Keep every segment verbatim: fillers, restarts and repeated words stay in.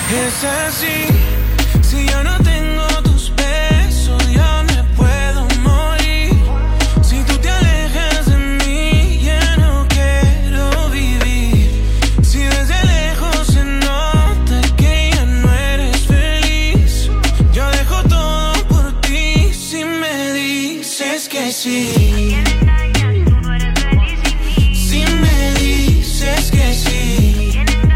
Es así, si yo no tengo tus besos, yo me puedo morir. Si tú te alejas de mí, ya no quiero vivir. Si desde lejos se nota que ya no eres feliz, yo dejo todo por ti si me dices que sí. Si me dices que sí.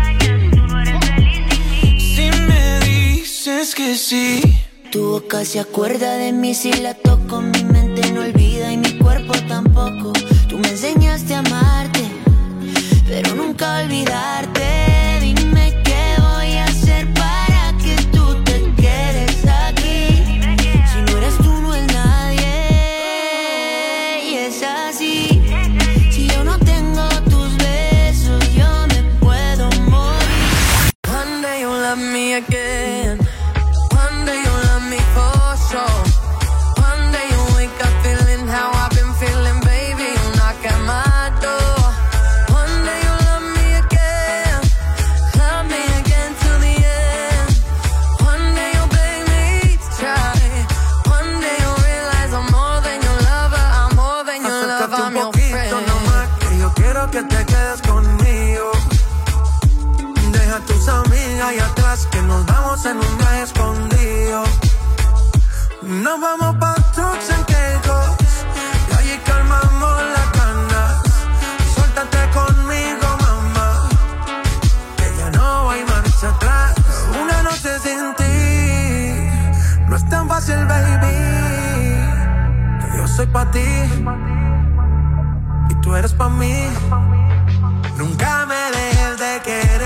Si me dices que sí. Tu boca se acuerda de mí si la toco, mi mente no olvida y mi cuerpo tampoco. Tú me enseñaste a amarte, pero nunca olvidarte. Dime qué voy a hacer para que tú te quedes aquí. Si no eres tú, no es nadie. Y es así. Si yo no tengo tus besos, yo me puedo morir. One day you'll love me again. One day you'll love me for sure. One day you'll wake up feeling how I've been feeling, baby. You'll knock at my door. One day you'll love me again. Love me again till the end. One day you'll beg me to try. One day you'll realize I'm more than your lover. I'm more than your lover. I'm your friend. Nomás que yo quiero que te quedes conmigo. Deja a tus amigas allá atrás, que nos vamos en un viaje escondido. Nos vamos pa' Turks and Caicos y allí calmamos las ganas. Suéltate conmigo, mamá, que ya no hay marcha atrás. Una noche sin ti no es tan fácil, baby. Que yo soy pa' ti y tú eres pa' mí. Nunca me dejes de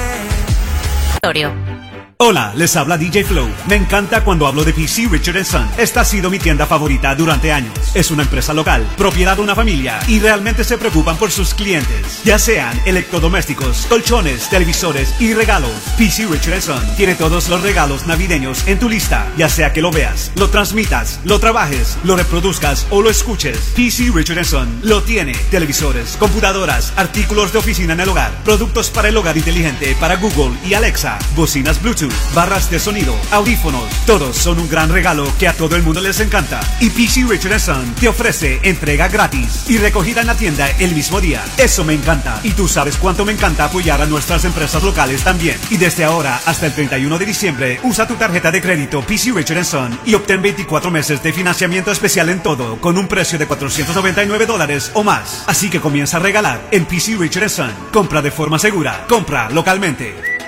querer. Hola, les habla D J Flow. Me encanta cuando hablo de P C Richard and Son. Esta ha sido mi tienda favorita durante años. Es una empresa local, propiedad de una familia, y realmente se preocupan por sus clientes. Ya sean electrodomésticos, colchones, televisores y regalos. P C Richard and Son tiene todos los regalos navideños en tu lista. Ya sea que lo veas, lo transmitas, lo trabajes, lo reproduzcas o lo escuches, P C Richard and Son lo tiene. Televisores, computadoras, artículos de oficina en el hogar, productos para el hogar inteligente para Google y Alexa, bocinas Bluetooth, barras de sonido, audífonos. Todos son un gran regalo que a todo el mundo les encanta. Y P C Richard and Son te ofrece entrega gratis y recogida en la tienda el mismo día. Eso me encanta. Y tú sabes cuánto me encanta apoyar a nuestras empresas locales también. Y desde ahora hasta el treinta y uno de diciembre, usa tu tarjeta de crédito P C Richard and Son y obtén veinticuatro meses de financiamiento especial en todo, con un precio de cuatrocientos noventa y nueve dólares o más. Así que comienza a regalar en P C Richard and Son. Compra de forma segura. Compra localmente.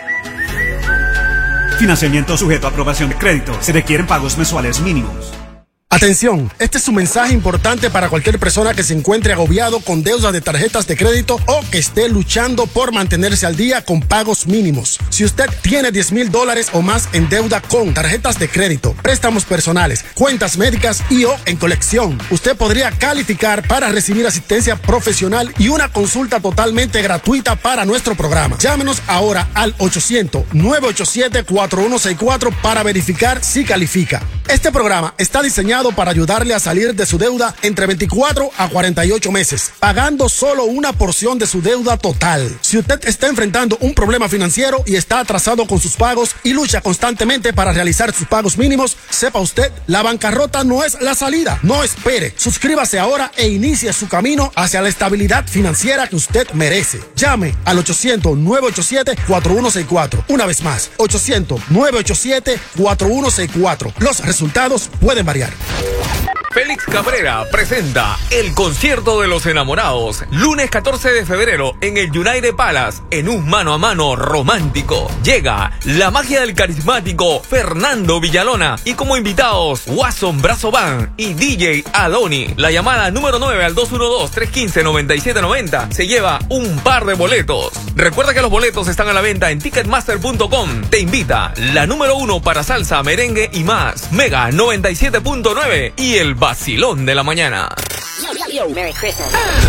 Financiamiento sujeto a aprobación de crédito. Se requieren pagos mensuales mínimos. Atención, este es un mensaje importante para cualquier persona que se encuentre agobiado con deudas de tarjetas de crédito o que esté luchando por mantenerse al día con pagos mínimos. Si usted tiene diez mil dólares o más en deuda con tarjetas de crédito, préstamos personales, cuentas médicas y o en colección, usted podría calificar para recibir asistencia profesional y una consulta totalmente gratuita para nuestro programa. Llámenos ahora al ochocientos, nueve ocho siete, cuatro uno seis cuatro para verificar si califica. Este programa está diseñado para ayudarle a salir de su deuda entre veinticuatro a cuarenta y ocho meses, pagando solo una porción de su deuda total. Si usted está enfrentando un problema financiero y está atrasado con sus pagos y lucha constantemente para realizar sus pagos mínimos, sepa usted, la bancarrota no es la salida. No espere, suscríbase ahora e inicie su camino hacia la estabilidad financiera que usted merece. Llame al ochocientos, nueve ocho siete, cuatro uno seis cuatro. Una vez más, ochocientos, nueve ocho siete, cuatro uno seis cuatro. Los resultados pueden variar. Félix Cabrera presenta el concierto de los enamorados, lunes catorce de febrero en el United Palace, en un mano a mano romántico. Llega la magia del carismático Fernando Villalona y como invitados Watson Brazo Band y D J Adoni. La llamada número nueve al dos uno dos, tres uno cinco, nueve siete nueve cero se lleva un par de boletos. Recuerda que los boletos están a la venta en ticketmaster punto com. Te invita la número uno para salsa, merengue y más, Mega noventa y siete punto nueve y el vacilón de la mañana. Yo, yo, yo, Merry Christmas.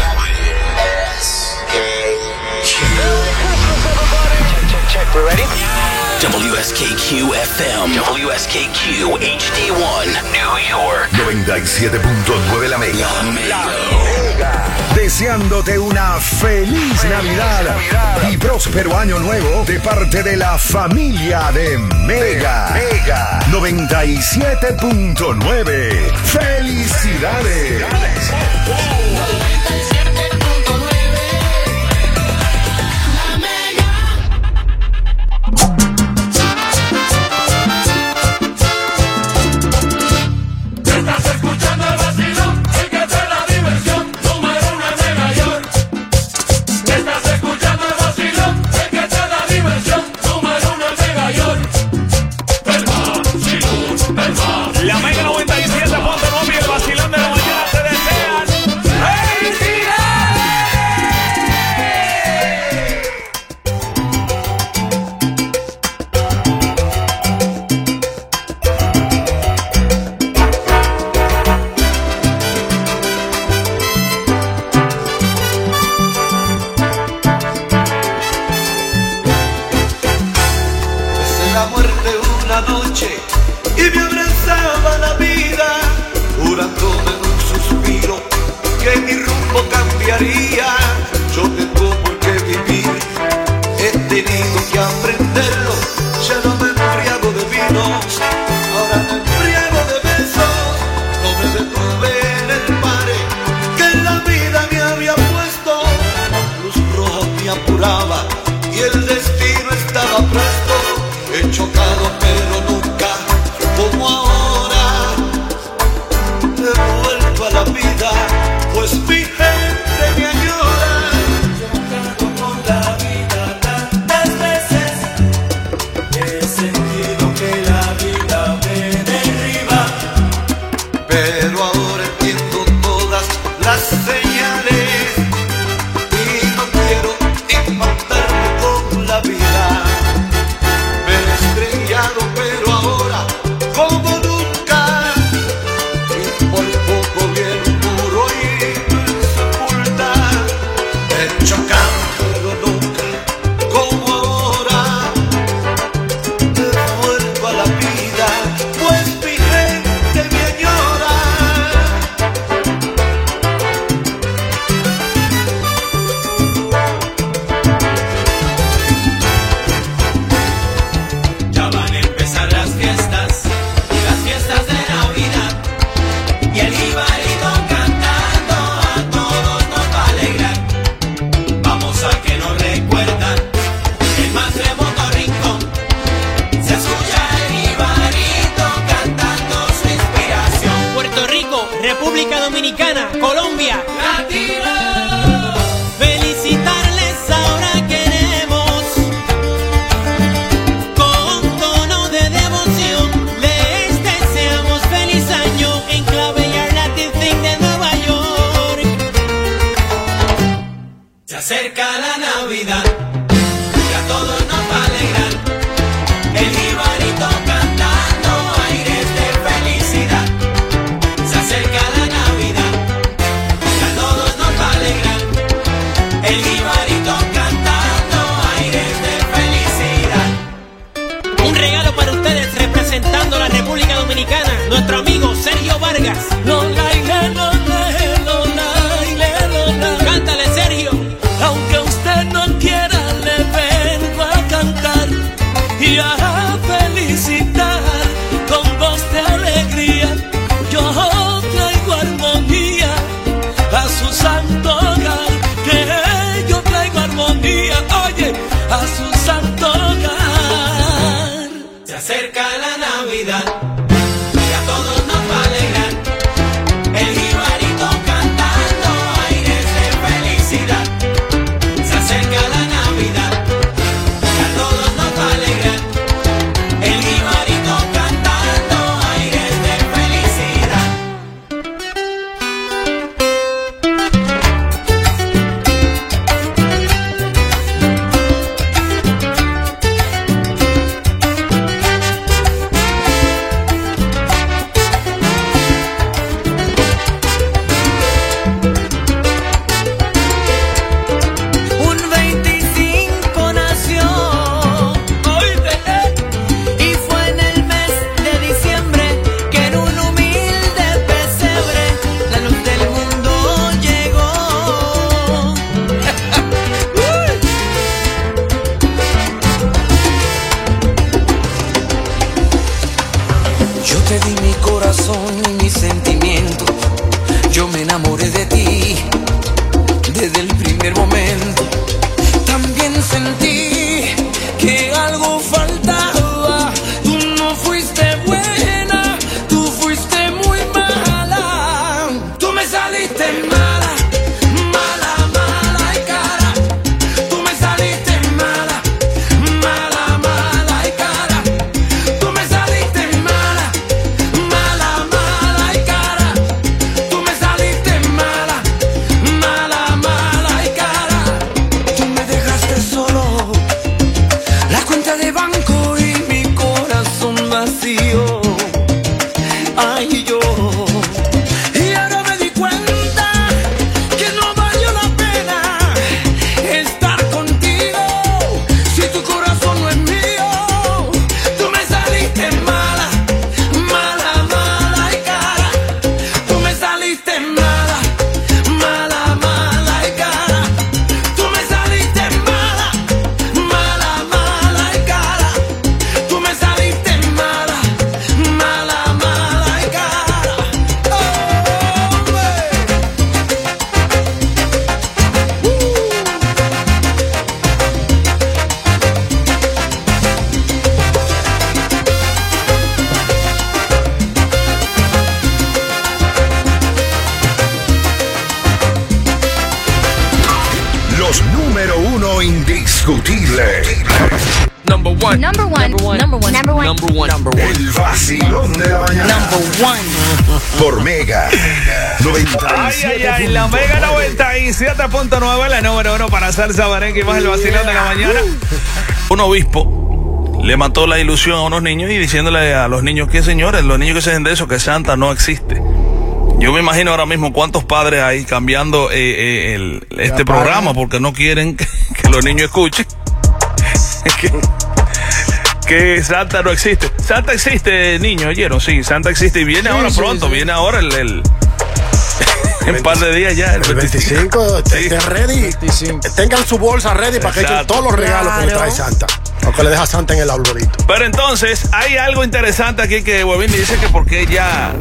We're ready? W S K Q F M, W S K Q H D uno, New York. noventa y siete punto nueve La Mega. La Mega. deseándote una feliz, feliz Navidad, Navidad y próspero año nuevo de parte de la familia de Mega, Mega noventa y siete punto nueve. ¡Felicidades! La Mega noventa y siete punto nueve y el vacilón de la mañana te desean Besé la muerte una noche y me abrazaba la vida, jurándome en un suspiro que mi rumbo cambiaría. Yo tengo por qué vivir, he tenido que aprenderlo. Ya no me embriago de vinos, ahora me embriago de besos. No me detuve en el mare que la vida me había puesto. La luz roja me apuraba y el destino estaba presto. He chocado pero nunca como ahora, he vuelto a la vida, pues mi gente me añora. Chocado con la vida tantas veces, he sentido que la vida me derriba, pero ahora entiendo todas las señales y no quiero impactarme con la vida. Me he estrellado pero ahora como nunca, y por poco viene un muro y me sepulta. He chocado pero nunca como ahora, he vuelto a la vida, pues mi gente me añora. Ya van a empezar las fiestas, las fiestas de Navidad, y el jibarito cantando a todos nos va a alegrar. Vamos a que nos recuerdan el más remoto rincón, se escucha el jibarito cantando su inspiración. Puerto Rico, República Dominicana, Colombia, ¡Latino! felicitarles ahora queremos, con tono de devoción, les deseamos feliz año en clave y Latin Thing de Nueva York. Se acerca la Navidad y a todos nos va a alegrar. El jibarito cantando aires de felicidad. Se acerca la Navidad y a todos nos va a alegrar. El jibarito cantando aires de felicidad. Un regalo para ustedes representando la República Dominicana, nuestro amigo Sergio Vargas. Lola, ile, lola, lola, ile, lola. Cántale, Sergio. Aunque usted no quiera, le vengo a cantar y a felicitar con voz de alegría. Yo traigo armonía a su santo hogar, que yo traigo armonía, oye, a su santo hogar. Se acerca la Navidad y a todos nos va a alegrar. El jibarito cantando aires de felicidad. Se acerca la Navidad y a todos nos va a alegrar. El jibarito cantando aires de felicidad. te di mi corazón y mis sentimientos. Yo me enamoré de ti desde el primer momento. También sentí que algo faltaba. Tú no fuiste buena, tú fuiste muy mala. Tú me saliste mala, mala, mala y cara. Tú me saliste mala, mala, mala y cara. Tú me saliste mala, mala, mala y cara. Tú me saliste mala, mala, mala y cara. Tú me dejaste solo, la cuenta de banco y mi corazón vacío. Ay, yo. Y ahora me di cuenta que no valió la pena estar contigo si tu corazón no es mío. Tú me saliste mala, mala, mala y cara. Tú me saliste mala, mala, mala y cara. Tú me saliste mala, mala, mala y cara. Tú me saliste mala, mala, mala y cara. Los número uno indiscutibles. Number one. Number one. Number one. Number one. Number one. Number one. Number one. El vacilón de la mañana. Number one. Por Mega noventa y Ay, siete. ay, ay, la Mega noventa y siete punto nueve, la número uno para salsa, merengue y más el vacilón de la mañana. Un obispo le mató la ilusión a unos niños y diciéndole a los niños que, señores, los niños que se den de eso, que Santa no existe. Yo me imagino ahora mismo cuántos padres hay cambiando eh, eh, el, este programa porque no quieren que, que los niños escuchen que, que Santa no existe. Santa existe, niños, ¿oyeron? Sí, Santa existe y viene Sí, ahora sí, pronto, sí. viene ahora el... el en un par de días ya, el El veinticinco, Sí. estén ready. Tengan su bolsa ready para que echen Exacto. todos los regalos que le trae Santa. O que le deja Santa en el arbolito. Pero entonces, hay algo interesante aquí que Huevín dice que porque ya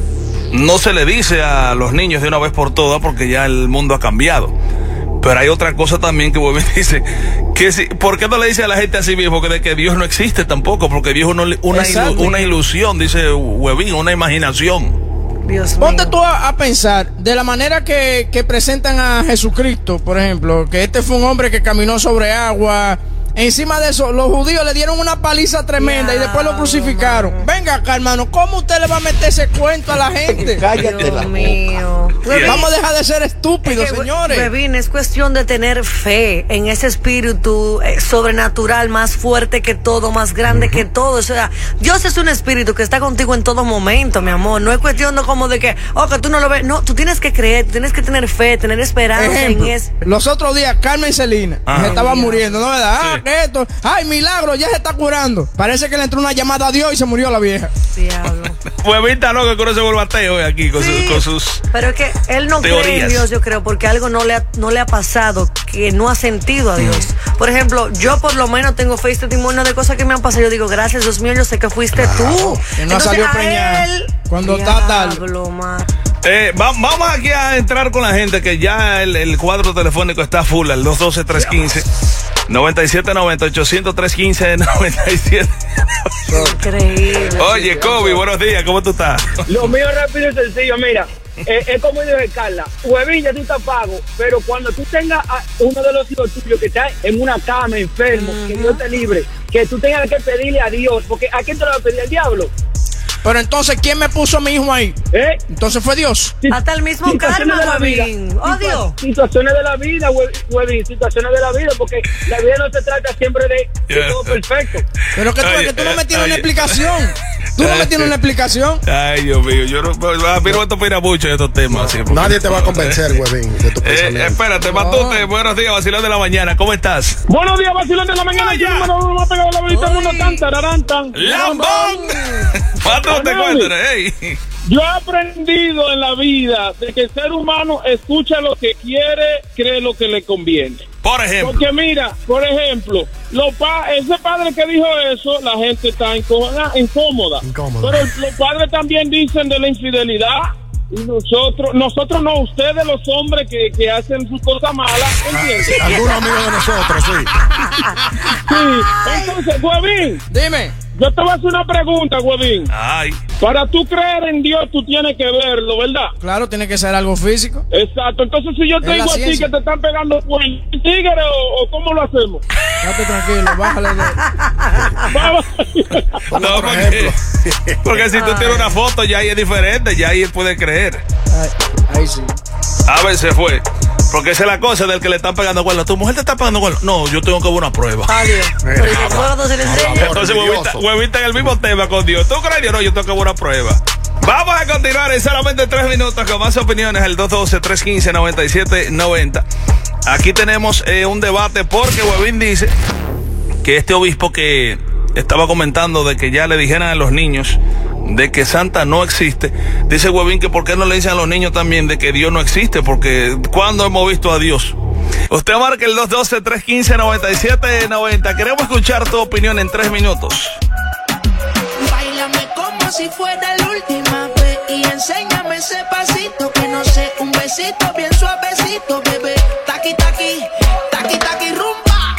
no se le dice a los niños de una vez por todas porque ya el mundo ha cambiado. Pero hay otra cosa también que Huevín dice, que si, ¿por qué no le dice a la gente así mismo que de que Dios no existe tampoco? Porque Dios es una, una, ilu- una ilusión, dice Huevín, una imaginación. Dios Ponte mío. tú a, a pensar, de la manera que, que presentan a Jesucristo, por ejemplo, que este fue un hombre que caminó sobre agua. Encima de eso, los judíos le dieron una paliza tremenda yeah, y después lo crucificaron. Mano. Venga acá, hermano, ¿cómo usted le va a meter ese cuento a la gente? Cállate Dios la mío. boca. Vamos a dejar de ser estúpidos, es que, señores. Bebín, es cuestión de tener fe en ese espíritu eh, sobrenatural, más fuerte que todo, más grande uh-huh. que todo. O sea, Dios es un espíritu que está contigo en todo momento, mi amor. No es cuestión de como de que, oh, que tú no lo ves. No, tú tienes que creer, tú tienes que tener fe, tener esperanza Ejemplo, en eso. Los otros días, Carmen Celina ah, se estaba muriendo, ¿no verdad? Sí. Ah, esto, ay, milagro, ya se está curando. Parece que le entró una llamada a Dios y se murió la vieja. Diablo. Huevita loco, con ese volvateo aquí, con, sí, sus, con sus pero es que él no teorías. cree en Dios, yo creo, porque algo no le ha, no le ha pasado, que no ha sentido a Dios. Mm. Por ejemplo, yo por lo menos tengo fe y testimonio de cosas que me han pasado. Yo digo, gracias Dios mío, yo sé que fuiste ah, tú. Que no Entonces, salió preñada. Él... Cuando está tal. Eh, va, vamos aquí a entrar con la gente que ya el, el cuadro telefónico está full, el dos uno dos, tres uno cinco noventa y siete noventa, ochocientos, trescientos quince, noventa y siete. Increíble. Oye, Kobe, buenos días, ¿cómo tú estás? Lo mío rápido y sencillo, mira, eh, es como dijo Carla, Huevín, ya tú estás pago, pero cuando tú tengas a uno de los hijos tuyos que está en una cama, enfermo, uh-huh. que Dios te libre, que tú tengas que pedirle a Dios, porque ¿a quién te lo va a pedir? ¿Al diablo? Pero entonces, ¿quién me puso a mi hijo ahí? ¿Eh? Entonces fue Dios. Hasta el mismo karma, Huevín. Oh, Dios. Situaciones de la vida, Huevín. Situaciones de la vida, porque la vida no se trata siempre de, de todo perfecto. Pero que tú, que tú no me tienes una explicación. Tú no me tienes una explicación. Ay, Dios mío. Yo no, a mí no me opina mucho de estos temas. No, nadie te va a convencer, Huevín, de tu pensamiento. Eh, espérate, no. Matute. Buenos días, vacilón de la mañana. ¿Cómo estás? Buenos días, vacilón de la mañana. Yo no me lo ha pegado la bolita mundo tan, tararán, tan. ¡Lambón! Matute, cuéntame. Hey. Yo he aprendido en la vida de que el ser humano escucha lo que quiere, cree lo que le conviene. Por ejemplo. Porque mira, por ejemplo, los pa ese padre que dijo eso, la gente está incómoda. incómoda. Incómoda. Pero los padres también dicen de la infidelidad. Y nosotros, nosotros no, ustedes los hombres que, que hacen sus cosas malas, ¿entiendes? Algunos amigos de nosotros, sí. Sí, entonces, Huevín. Dime. Yo te voy a hacer una pregunta, Huevín. Ay. Para tú creer en Dios, tú tienes que verlo, ¿verdad? Claro, tiene que ser algo físico. Exacto. Entonces, si yo te digo a ti que te están pegando pues, tigre o, o cómo lo hacemos. Quédate tranquilo, bájale de... No, porque, porque si tú tienes una foto, ya ahí es diferente, ya ahí él puede creer. Ahí, ahí sí. A ver, se fue. Porque esa es la cosa del que le están pegando cuernos. ¿Tu mujer te está pegando cuernos? No, yo tengo que ver una prueba. Adiós. Pero ¿y cuándo se le enseña? Entonces, huevita, huevita en el mismo tema con Dios. ¿Tú crees? No, yo tengo que ver una prueba. Vamos a continuar en solamente tres minutos con más opiniones. El dos uno dos, tres uno cinco, nueve siete nueve cero. Aquí tenemos eh, un debate porque Huevín dice que este obispo que estaba comentando de que ya le dijeran a los niños de que Santa no existe, dice Huevín que por qué no le dicen a los niños también de que Dios no existe, porque ¿cuándo hemos visto a Dios? Usted marca el dos uno dos, tres uno cinco, nueve siete nueve cero. Queremos escuchar tu opinión en tres minutos. Báilame como si fuera la última vez y enséñame ese pasito que no sé, un besito bien suavecito, bebé. Taqui, taqui, taqui, taqui, rumba.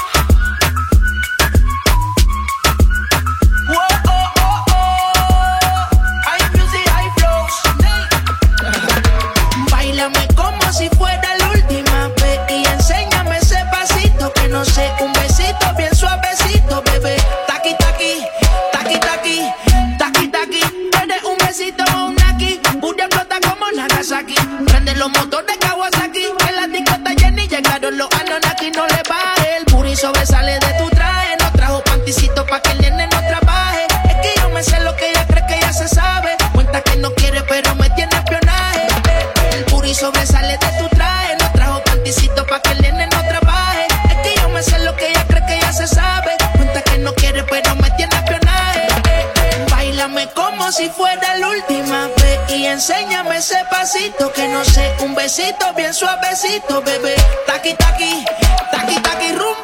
Como si fuera la última vez y enséñame ese pasito que no sé, un besito bien suavecito, bebé. Taqui, taqui, taqui, taqui, taqui, taqui. Eres un besito o un naki, booty explota como Nagasaki. Prende los motores Kawasaki, en la discota Jenny llegaron los Anunnaki. No le baje, el booty sobresale de tu traje. No trajo panticito pa' que el nene no trabaje. Es que yo me sé lo que ella cree que ya se sabe. Cuenta que no quiere pero me tiene espionaje. Y sobresale de tu traje, no trajo panticito pa' que el nene no trabaje. Es que yo me sé lo que ella cree que ya se sabe. Cuenta que no quiere pero me tiene espionaje. Eh, eh. Báilame como si fuera la última vez y enséñame ese pasito que no sé, un besito bien suavecito, bebé. Taqui, taqui, taqui, taqui, rumba.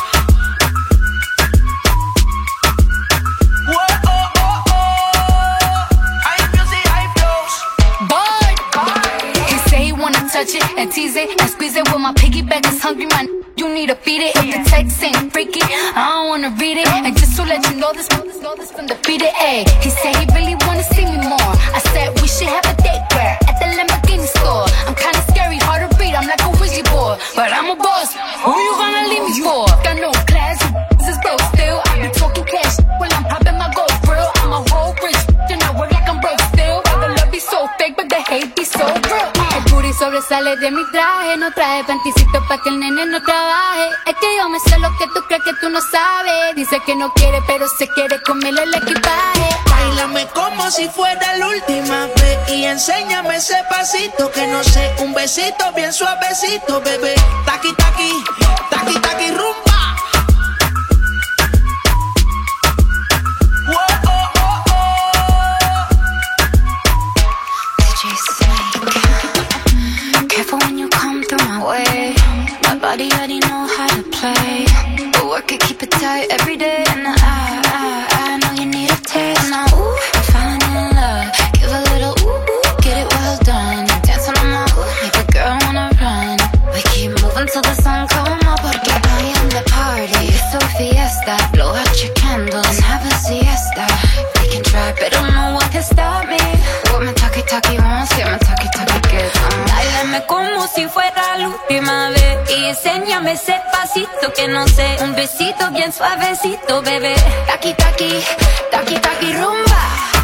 Touch it and tease it and squeeze it. When my piggyback is hungry, man, you need to feed it. If the text ain't freaky, I don't wanna read it. And just to let you know this, know this, know this from the beat it. Ayy, he said he really wanna see me more. I said we should have a date where at the Lamborghini store. I'm kinda scary, hard to read. I'm like a Ouija board, but I'm a boss. Who you gonna leave me for? Got no class, this is broke still. I be talking cash when I'm popping my gold grill. I'm a whole rich, and I work like I'm broke still. The love be so fake, but the hate be so real. Sobresale de mi traje, no traje panticito pa' que el nene no trabaje. Es que yo me sé lo que tú crees que tú no sabes. Dice que no quiere, pero se quiere comerle el equipaje. Báilame como si fuera la última vez y enséñame ese pasito que no sé, un besito bien suavecito, bebé. Taqui, taqui, taqui, taqui, rumba. When you come through my way, my body already know how to play. But work it, keep it tight every day. And I, I, I know you need a taste. And I, ooh, I'm falling in love. Give a little ooh, ooh, get it well done. Dancing on my ooh, make a girl wanna run. We keep moving till the sun come up. Porque I am the party. It's a fiesta. Blow out your candles and have a siesta. They can try, but don't know what can stop me. What my talkie talkie wants, get my talkie talkie gets on. Báilame como si fuera la última vez y enséñame ese pasito que no sé, un besito bien suavecito, bebé. Taqui, taqui, taqui, taqui, rumba.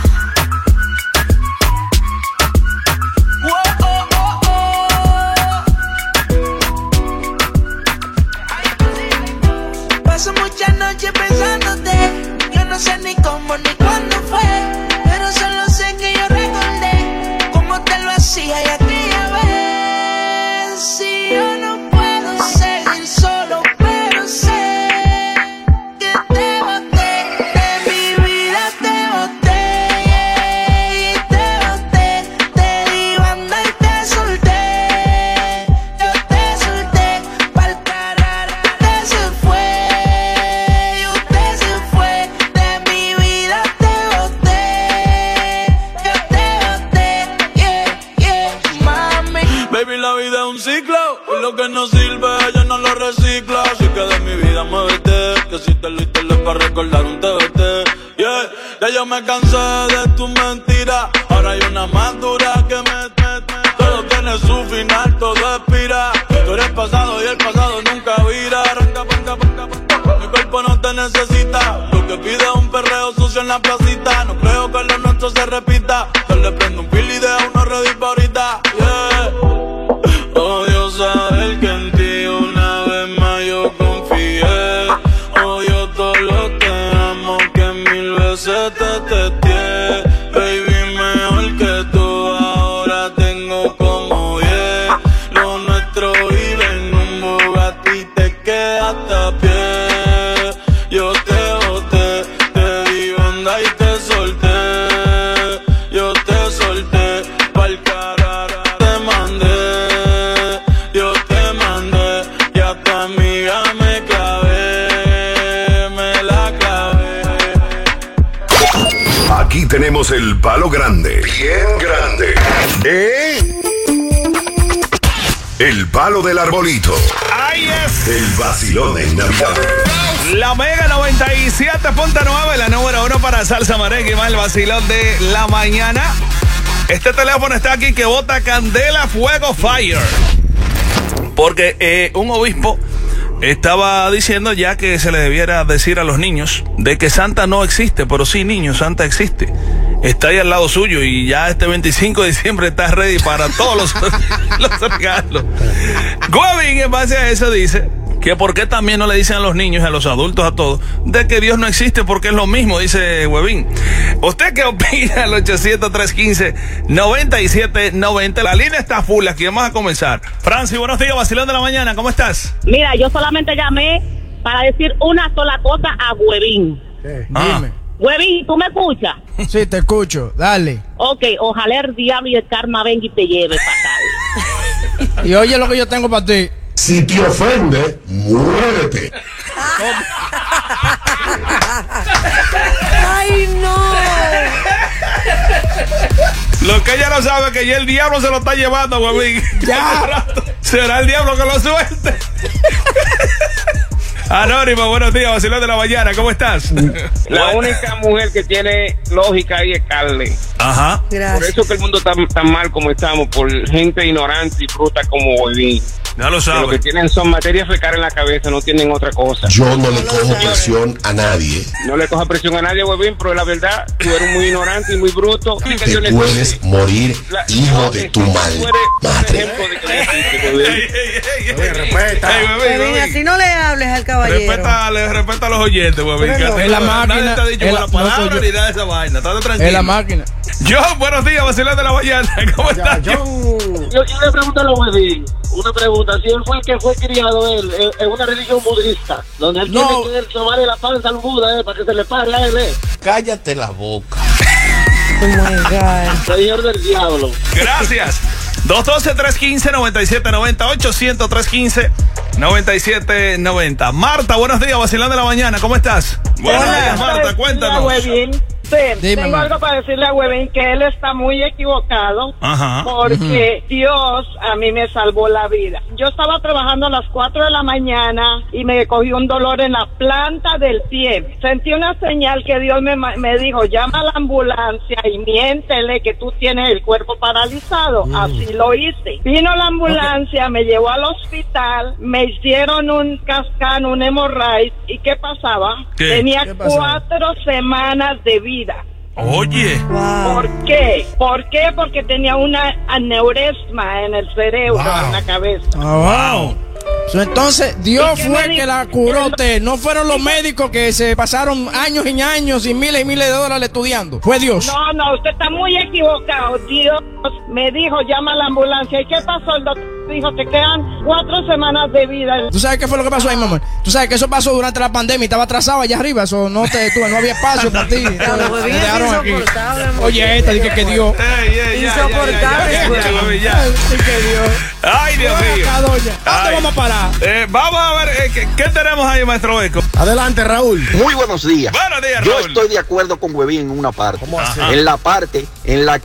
Paso muchas noches pensándote, yo no sé ni cómo ni cuándo fue, pero solo sé que yo recordé cómo te lo hacía y aquella vez. Si yo no puedo seguir solo, pero sé que te boté, de mi vida te boté, y te boté, te di banda y te solté, yo te solté pa'l carara. lo que no sirve, ella no lo recicla. Así que de mi vida muévete, que si te lo es para recordar un T B T. Yeah, ya yo me cansé de tu mentira. Ahora hay una más dura que me, me, me. Todo tiene su final, todo expira. Tú eres pasado y el pasado nunca vira. Arranca, arranca, arranca, arranca. Mi cuerpo no te necesita. Lo que pide es un perreo sucio en la placita. No creo que lo nuestro se repita. Yo le prendo un pil y deja uno ready pa' ahorita. Yeah. Odio saber que en ti una vez más yo confié. Odio todo lo que amo, que mil veces te testé. Baby, mejor que tú ahora tengo como diez. Lo nuestro vive en un Bugatti, te quedaste a pie. Yo te boté, te di banda y te solté. Yo te solté, pa'l carajo te mandé. Yo te mandé, y a tu amiga me clavé, me la clavé. Aquí tenemos el palo grande, bien grande. ¿Eh? El palo del arbolito. Ahí es. El vacilón en Navidad. La Mega noventa y siete punto nueve, la número uno para salsa merengue y más el vacilón de la mañana. Este teléfono está aquí que bota candela, fuego, fire. Porque eh, un obispo estaba diciendo ya que se le debiera decir a los niños de que Santa no existe, pero sí, niños, Santa existe. Está ahí al lado suyo y ya este veinticinco de diciembre está ready para todos los, los regalos. Guavín en base a eso dice que por qué también no le dicen a los niños, a los adultos, a todos, de que Dios no existe porque es lo mismo, dice Huevín. ¿Usted qué opina? El ochocientos, trescientos quince, noventa y siete noventa. La línea está full, aquí vamos a comenzar. Francis, buenos días, vacilón de la mañana, ¿cómo estás? Mira, yo solamente llamé para decir una sola cosa a Huevín. ¿Qué? Ah. Dime. Huevín, ¿tú me escuchas? Sí, te escucho, dale. Ok, ojalá el diablo y el karma venga y te lleve para acá. Y oye lo que yo tengo para ti. Si te ofende, muérete. Ay, no. Lo que ella no sabe es que ya el diablo se lo está llevando, Huevín. Ya. Será el diablo que lo suelte. Anónimo, buenos días, vacilón de la mañana, ¿cómo estás? La única mujer que tiene lógica ahí es Carly. Ajá. Gracias. Por eso que el mundo está tan mal como estamos, por gente ignorante y bruta como Huevín. Ya lo sabes. Lo que tienen son materias fecales en la cabeza, no tienen otra cosa. Yo no le cojo presión a nadie. No le coja presión a nadie, Huevín, pero la verdad, tú eres muy ignorante y muy bruto. Te puedes morir, hijo de tu mal madre. Respeta. Huevín, así no le hables al caballero. Respeta, le respeta a los oyentes, Huevín. Pero no, es la máquina. Nadie te ha dicho Es buena la- palabra no soy yo. ni nada de esa vaina. Estate tranquilo. Es la máquina. Yo, buenos días, vacilón de la mañana. ¿Cómo estás? Yo. Yo, yo le pregunto a los Huevín, una pregunta, si él fue el que fue criado él en, en una religión budista, donde él No. tiene que él sobarle la panza al Buda eh, para que se le pare a él, eh. Cállate la boca. Oh my God. Señor del diablo. Gracias. dos uno dos, tres uno cinco, nueve siete nueve cero, ochocientos, trescientos quince, noventa y siete noventa. Marta, buenos días, vacilón de la mañana, ¿cómo estás? Buenos días, Marta, cuéntanos. Huevín, sí, Dime, tengo ma. algo para decirle a Huevín que él está muy equivocado. Ajá. Porque Dios a mí me salvó la vida. Yo estaba trabajando a las cuatro de la mañana y me cogió un dolor en la planta del pie. Sentí una señal que Dios me, ma- me dijo, llama a la ambulancia y miéntele que tú tienes el cuerpo paralizado. Así lo hice. Vino la ambulancia, me llevó al hospital, me hicieron un cascán, un hemorragia. ¿Y qué pasaba? ¿Qué? Tenía ¿Qué pasaba? cuatro semanas de vida. Oye. Wow. ¿Por qué? ¿Por qué? Porque tenía una aneurisma en el cerebro, Wow. en la cabeza. Ah, wow. So, entonces, Dios ¿Y qué fue me que di- la curó a usted. No fueron los médicos que se pasaron años y años y miles y miles de dólares estudiando. Fue Dios. No, no, usted está muy equivocado. Dios me dijo, llama a la ambulancia. ¿Y qué pasó? El doctor dijo, te quedan cuatro semanas de vida. ¿Tú sabes qué fue lo que pasó ahí, mamá? Tú sabes que eso pasó durante la pandemia y estaba atrasado allá arriba. Eso no te detuvo, no había espacio para ti. Entonces, Huevín te es dejaron aquí. insoportable, amor. Oye, esta, dije que Dios. Ey, ey, ya, ya, Insoportable, ya, ya, ya, ya, Huevín. ya. Dije que Dios. Ay, Dios mío. Acá, doña. ¿A dónde Ay. vamos a parar? Eh, vamos a ver, eh, ¿qué, qué tenemos ahí, maestro Eco? Adelante, Raúl. Muy buenos días. Buenos días, Yo Raúl. estoy de acuerdo con Huevín en una parte. ¿Cómo así? En la parte en la que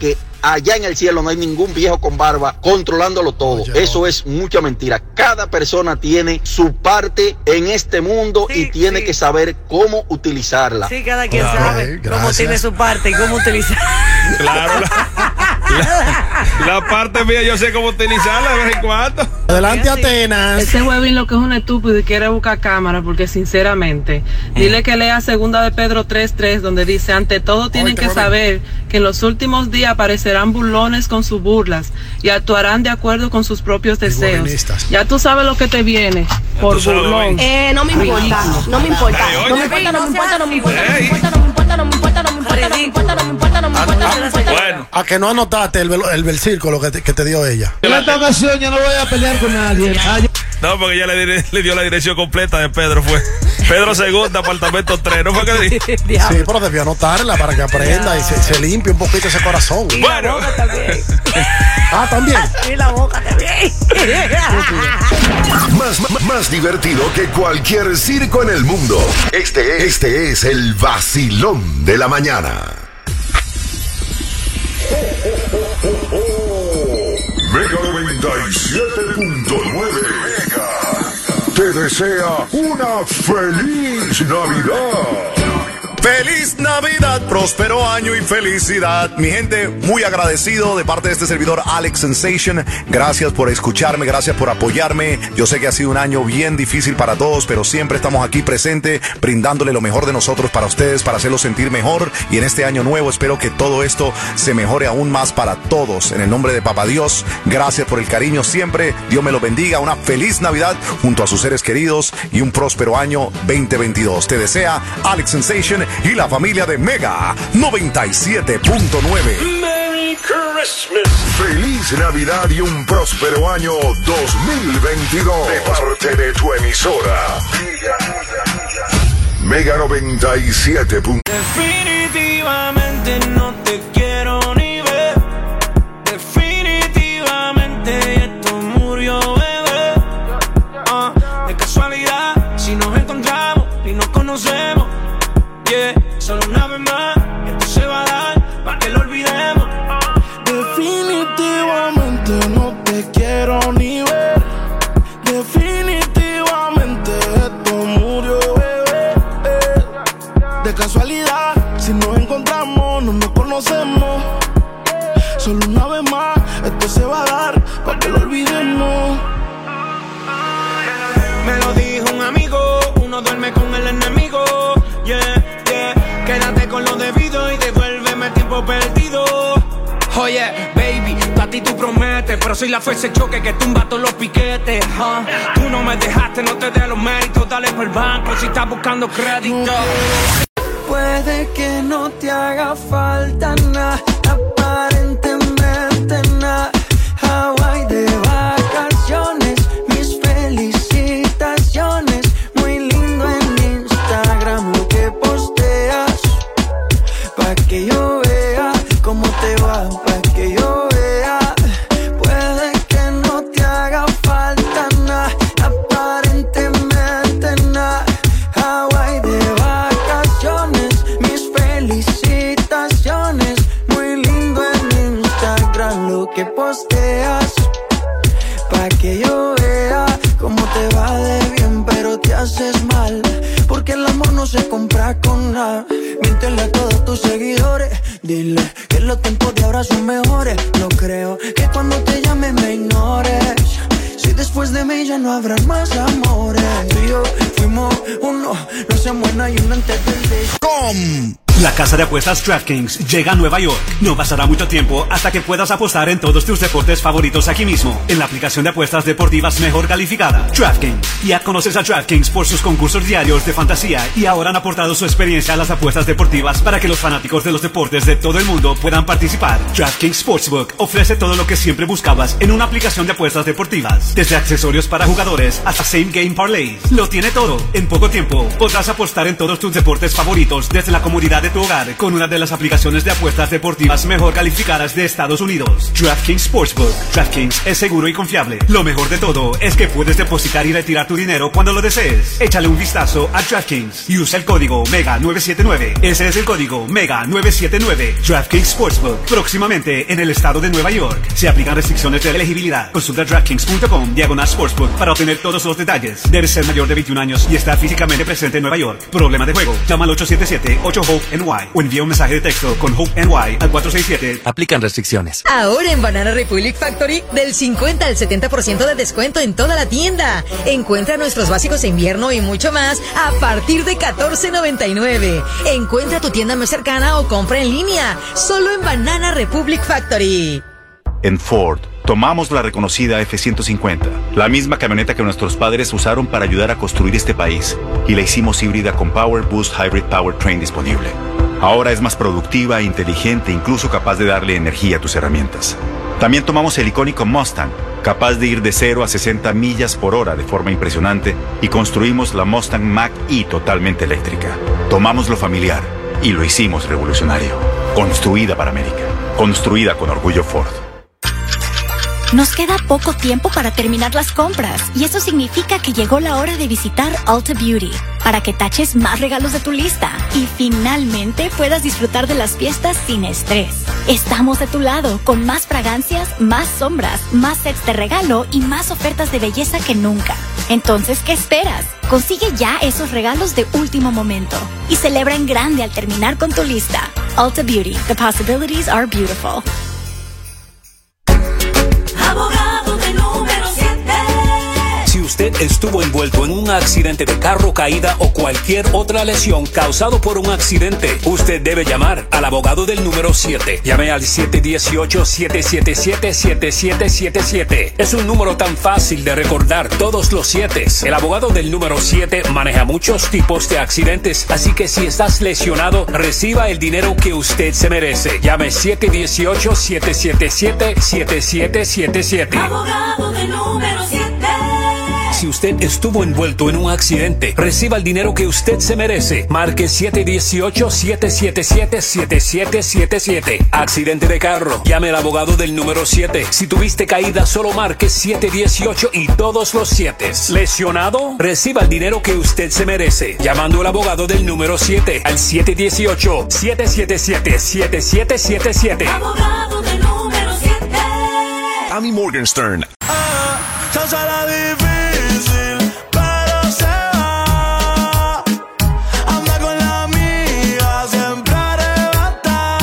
allá en el cielo no hay ningún viejo con barba controlándolo todo. Oye, eso no. Es mucha mentira. Cada persona tiene su parte en este mundo sí, y tiene sí. que saber cómo utilizarla. Sí, cada quien claro, sabe eh, cómo tiene su parte y cómo utilizarla. Claro, la, la, la parte mía yo sé cómo utilizarla de vez en cuando. Adelante, Atenas. Ese huevín lo que es un estúpido y quiere buscar cámara porque sinceramente, mm. dile que lea segunda de Pedro tres tres donde dice, ante todo tienen Oye, que saber que en los últimos días aparecerán burlones con sus burlas y actuarán de acuerdo con sus propios deseos. Ya tú sabes lo que te viene por burlón. Eh, no me importa, no me importa, no me importa, no me importa, no me importa, no me importa, no me importa, no me importa, no me importa, no me importa, no me importa, no me importa. Bueno, a que no anotaste el el versículo que te, que te dio ella. En esta ocasión yo no voy a pelear con nadie. No, porque ella le, le dio la dirección completa de Pedro, fue Pedro Segunda, apartamento tres, ¿no fue que dijo? Sí, pero debió anotarla para que aprenda y se, se limpie un poquito ese corazón. Y bueno. La boca también. Ah, también. Y la boca también. Más, más, más divertido que cualquier circo en el mundo. Este es, este es el vacilón de la mañana. Mega noventa y siete punto nueve te desea una feliz Navidad. Feliz Navidad, próspero año y felicidad. Mi gente, muy agradecido de parte de este servidor Alex Sensation. Gracias por escucharme, gracias por apoyarme. Yo sé que ha sido un año bien difícil para todos, pero siempre estamos aquí presentes, brindándole lo mejor de nosotros para ustedes, para hacerlos sentir mejor. Y en este año nuevo espero que todo esto se mejore aún más para todos. En el nombre de Papá Dios, gracias por el cariño siempre. Dios me lo bendiga. Una feliz Navidad junto a sus seres queridos y un próspero año veinte veintidós. Te desea Alex Sensation y la familia de Mega noventa y siete punto nueve. Merry Christmas. Feliz Navidad y un próspero año dos mil veintidós de parte de tu emisora Mega noventa y siete. Definitivamente no te quiero ni ver. Definitivamente esto murió, bebé. Uh, de casualidad, si nos encontramos y nos conocemos. Yeah, solo una vez más, esto se va a dar, para que lo olvidemos. Definitivamente no te quiero ni ver. Definitivamente esto murió, bebé. De casualidad, si nos encontramos, no nos conocemos. Solo una vez más, esto se va a dar, para que lo olvidemos. Me lo dijo un amigo, uno duerme con el enemigo. Yeah. Quédate con lo debido y devuélveme tiempo perdido. Oye, baby, a ti tú prometes, pero soy la fuerza de choque que tumba todos los piquetes. ¿huh? Tú no me dejaste, no te des los méritos, dale por el banco si estás buscando crédito. Puede que no te haga falta nada, aparentemente nada. Hawaii de vacaciones, mis felicitaciones. Muy lindo en Instagram lo que posteas, pa' que yo vea cómo te va, pa' que yo vea. Puede que no te haga falta nada, aparentemente nada. Hawaii de vacaciones, mis felicitaciones. Muy lindo en Instagram lo que posteas, pa' que yo vea cómo te va de bien, pero te haces mal, porque el amor no se compra con nada. Míntele a todos tus seguidores, dile que los tiempos de ahora son mejores. No creo que cuando te llame me ignores, si después de mí ya no habrá más amores. Tú y yo fuimos uno, no se muera y uno antes del día. ¡Com! La casa de apuestas DraftKings llega a Nueva York. No pasará mucho tiempo hasta que puedas apostar en todos tus deportes favoritos aquí mismo, en la aplicación de apuestas deportivas mejor calificada, DraftKings. Ya conoces a DraftKings por sus concursos diarios de fantasía y ahora han aportado su experiencia a las apuestas deportivas para que los fanáticos de los deportes de todo el mundo puedan participar. DraftKings Sportsbook ofrece todo lo que siempre buscabas en una aplicación de apuestas deportivas, desde accesorios para jugadores hasta same game parlays. Lo tiene todo. En poco tiempo podrás apostar en todos tus deportes favoritos desde la comodidad de de tu hogar con una de las aplicaciones de apuestas deportivas mejor calificadas de Estados Unidos, DraftKings Sportsbook. DraftKings es seguro y confiable. Lo mejor de todo es que puedes depositar y retirar tu dinero cuando lo desees. Échale un vistazo a DraftKings y usa el código MEGA nueve siete nueve. Ese es el código MEGA nueve siete nueve. DraftKings Sportsbook, próximamente en el estado de Nueva York. Se aplican restricciones de elegibilidad. Consulta DraftKings punto com diagonal Sportsbook para obtener todos los detalles. Debe ser mayor de veintiún años y estar físicamente presente en Nueva York. Problema de juego. Llama al ocho siete siete ocho hope N Y o envía un mensaje de texto con Hope N Y al cuatro seis siete. Aplican restricciones. Ahora en Banana Republic Factory, del cincuenta al setenta por ciento de descuento en toda la tienda. Encuentra nuestros básicos de invierno y mucho más a partir de catorce noventa y nueve. Encuentra tu tienda más cercana o compra en línea. Solo en Banana Republic Factory. En Ford, tomamos la reconocida F ciento cincuenta, la misma camioneta que nuestros padres usaron para ayudar a construir este país, y la hicimos híbrida con Power Boost Hybrid Powertrain disponible. Ahora es más productiva, inteligente e incluso capaz de darle energía a tus herramientas. También tomamos el icónico Mustang, capaz de ir de cero a sesenta millas por hora de forma impresionante, y construimos la Mustang Mach-E totalmente eléctrica. Tomamos lo familiar y lo hicimos revolucionario. Construida para América. Construida con orgullo Ford. Nos queda poco tiempo para terminar las compras y eso significa que llegó la hora de visitar Ulta Beauty para que taches más regalos de tu lista y finalmente puedas disfrutar de las fiestas sin estrés. Estamos de tu lado con más fragancias, más sombras, más sets de regalo y más ofertas de belleza que nunca. Entonces, ¿qué esperas? Consigue ya esos regalos de último momento y celebra en grande al terminar con tu lista. Ulta Beauty, the possibilities are beautiful. Abogado de número siete. Si usted estuvo envuelto en un accidente de carro, caída o cualquier otra lesión causado por un accidente, usted debe llamar al abogado del número siete. Llame al siete uno ocho, siete siete siete, siete siete siete siete. Es un número tan fácil de recordar, todos los siete. El abogado del número siete maneja muchos tipos de accidentes, así que si estás lesionado, reciba el dinero que usted se merece. Llame siete uno ocho, siete siete siete, siete siete siete siete. Abogado de número siete. Si usted estuvo envuelto en un accidente, reciba el dinero que usted se merece. Marque siete uno ocho, siete siete siete, siete siete siete siete. Accidente de carro, llame al abogado del número siete. Si tuviste caída, solo marque siete uno ocho y todos los siete. Lesionado, reciba el dinero que usted se merece. Llamando al abogado del número siete al siete uno ocho, siete siete siete, siete siete siete siete. Abogado del número siete. Tommy Morgenstern. Se hace la difícil, pero se va. Anda con la amiga, siempre arrebata,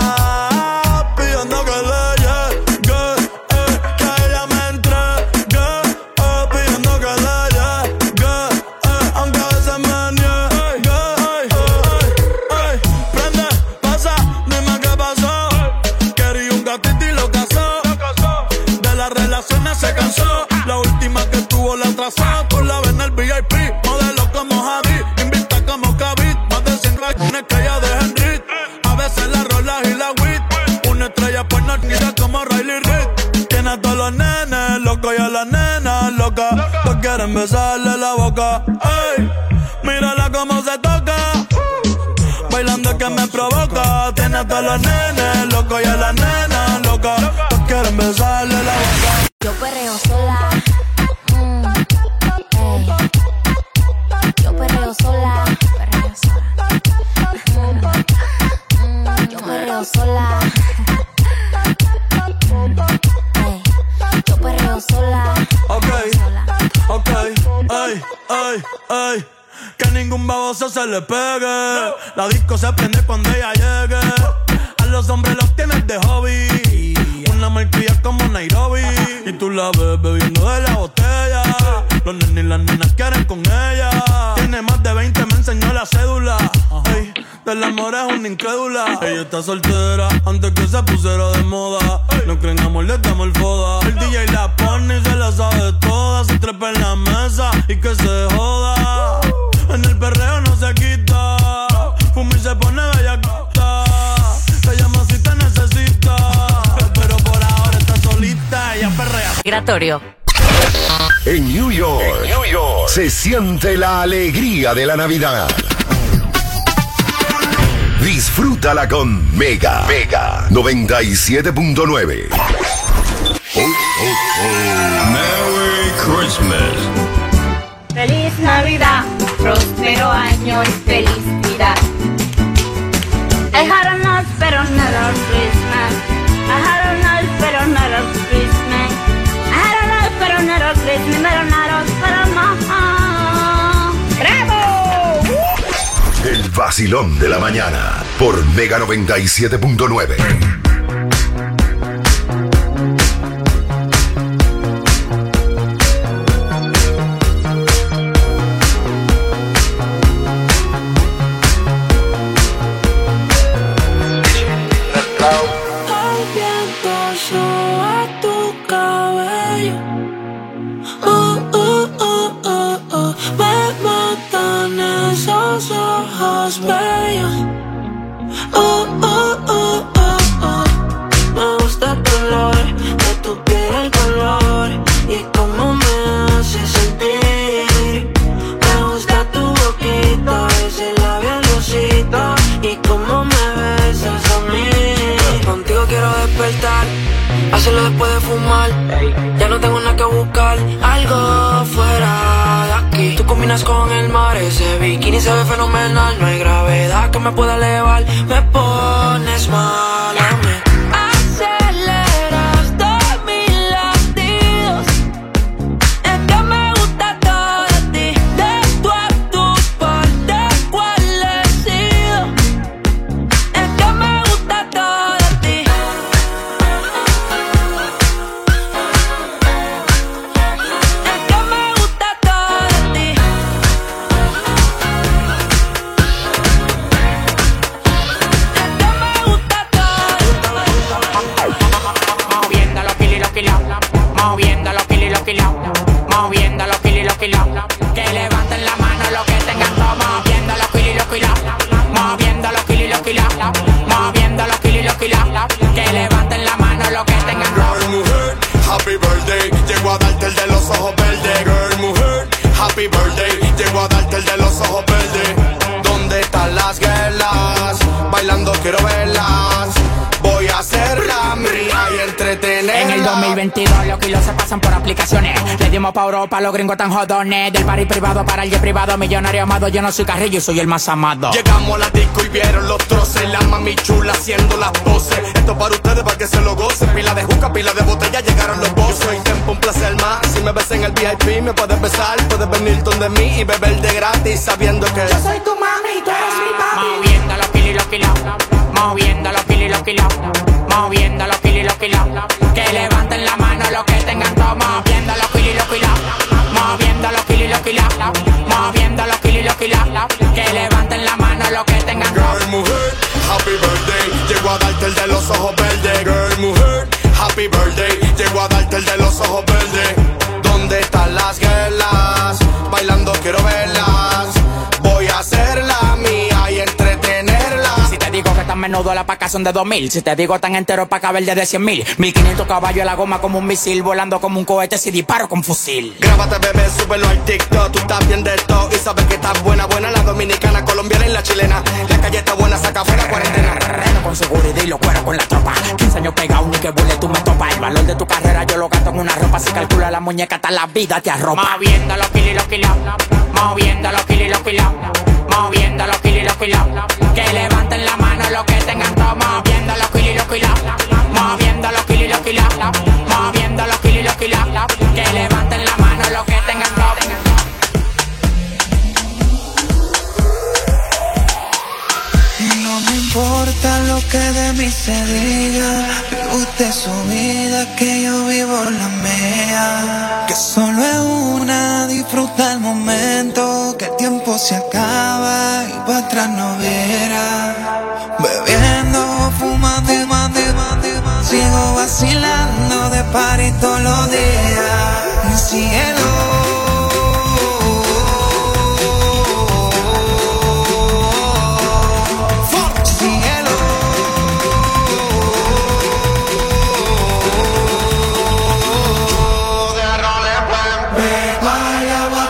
pidiendo que le llegue, eh, que ella me entregue, eh, pidiendo que le llegue, eh, aunque a veces me niegue, eh, eh, eh. Prende, pasa, dime qué pasó. Quería un gatito y lo casó. De las relaciones se cansó. La última que tuvo la atrasó. Tú la ves en el V I P, modelo como Javi, invita como Kavit, más de cien rayones que ella de Henry. A veces la rola y la wit, una estrella pues no mira como Riley Reid. Tiene a todos los nenes locos y a las nenas locas, todos quieren besarle la boca. Ey, mírala cómo se toca, bailando que me provoca. Tiene a todos los nenes locos y a las nenas locas, todos quieren besarle la boca. Yo perreo sola. Mm, ey. Yo perreo sola. Perreo sola. Mm, mm, yo perreo sola. Ey. Yo perreo sola. Ok, ok, ay, ay, ay. Que ningún baboso se le pegue. La disco se prende cuando ella llegue. A los hombres los tienes de hobby. Una malcria como Nairobi. Y tú la ves bebiendo de la botella. Los nenes y las nenas quieren con ella. Tiene más de veinte, me enseñó la cédula. Ey, del amor es una incrédula. Ella está soltera antes que se pusiera de moda. No creen amor, le damos el foda. El D J la pone y se la sabe toda. Se trepa en la mesa y que se joda. En el perreo no se quita. Fuma y se pone bellacota. Te llama si te necesita. Pero por ahora está solita. Ella perrea. Migratorio. En New York, en New York se siente la alegría de la Navidad. Disfrútala con Mega. Mega noventa y siete punto nueve. Oh, oh, oh. Merry Christmas. Feliz Navidad, próspero año y felicidad. I had a nice pero not a Christmas. I had a nice pero not a Christmas. I had a nice pero not a Christmas, pero not a pero no. ¡Bravo! El vacilón de la mañana por Mega noventa y siete punto nueve. Hacerlo después de fumar. Ya no tengo nada que buscar. Algo fuera de aquí. Tú combinas con el mar. Ese bikini se ve fenomenal. No hay gravedad que me pueda elevar. Me pones mal a mí. Quiero verlas, voy a hacerla mía y entretenerla. En el dos mil veintidós los kilos se pasan por aplicaciones. Le dimos pa' Europa, los gringos tan jodones. Del party privado para el jet privado, millonario amado. Yo no soy Carrillo y soy el más amado. Llegamos a la disco y vieron los troces. La mami chula haciendo las poses. Esto para ustedes, para que se lo gocen. Pila de juca, pila de botella, llegaron los bosses. Soy tiempo, un placer más. Si me ves en el V I P, me puedes besar. Puedes venir donde mí y beber de gratis, sabiendo que yo soy tu mami y tú eres mi papi. Moviendo los kilos y los kilos. Moviendo los kilos y los kilos. Moviendo los kilos y los kilos. Que levanten la mano los que tengan todo. Moviendo los kilos y los kilos. Moviendo los kilos y los kilos. Moviendo los kilos y los kilos. Que levanten la mano los que tengan todo. Girl, mujer, happy birthday. Llego a darte el de los ojos verdes. Girl, mujer, happy birthday. Llego a darte el de los ojos verdes. ¿Dónde están las girlas? Bailando quiero verlas. Voy a hacerla mía y entretenerla. Si te digo que tan menudo la paca son de dos mil. Si te digo tan entero pa' caber de cien mil. Mil quinientos caballos en la goma como un misil. Volando como un cohete si disparo con fusil. Grábate bebé, súbelo al TikTok. Tú estás bien de todo y sabes que estás buena. Buena la dominicana, colombiana y la chilena. La calle está buena, saca fuera cuarentena. Reno con seguridad y lo cuero con la tropa. quince años pegado, ni que vuele tú me topas. El valor de tu carrera yo lo gasto en una ropa. Si calcula la muñeca hasta la vida te arropa. Moviendo los kilos y los kilos. Moviendo los kilos y los kilos. Moviendo los kilos y los kilos. Que levanten la mano los que tengan todo. Moviendo los kilos y los kilos. Moviendo los kilos y los kilos. Moviendo los kilos y los kilos. Que levanten la mano los que tengan todo. No me importa lo que de mí se diga. Vive usted su vida, que yo vivo la mía. Que solo es una, disfruta el momento. Que el tiempo se acaba y para atrás no viera. Bebiendo, fumando y más, y más, y más. Sigo vacilando de party todos los días. Mi cielo.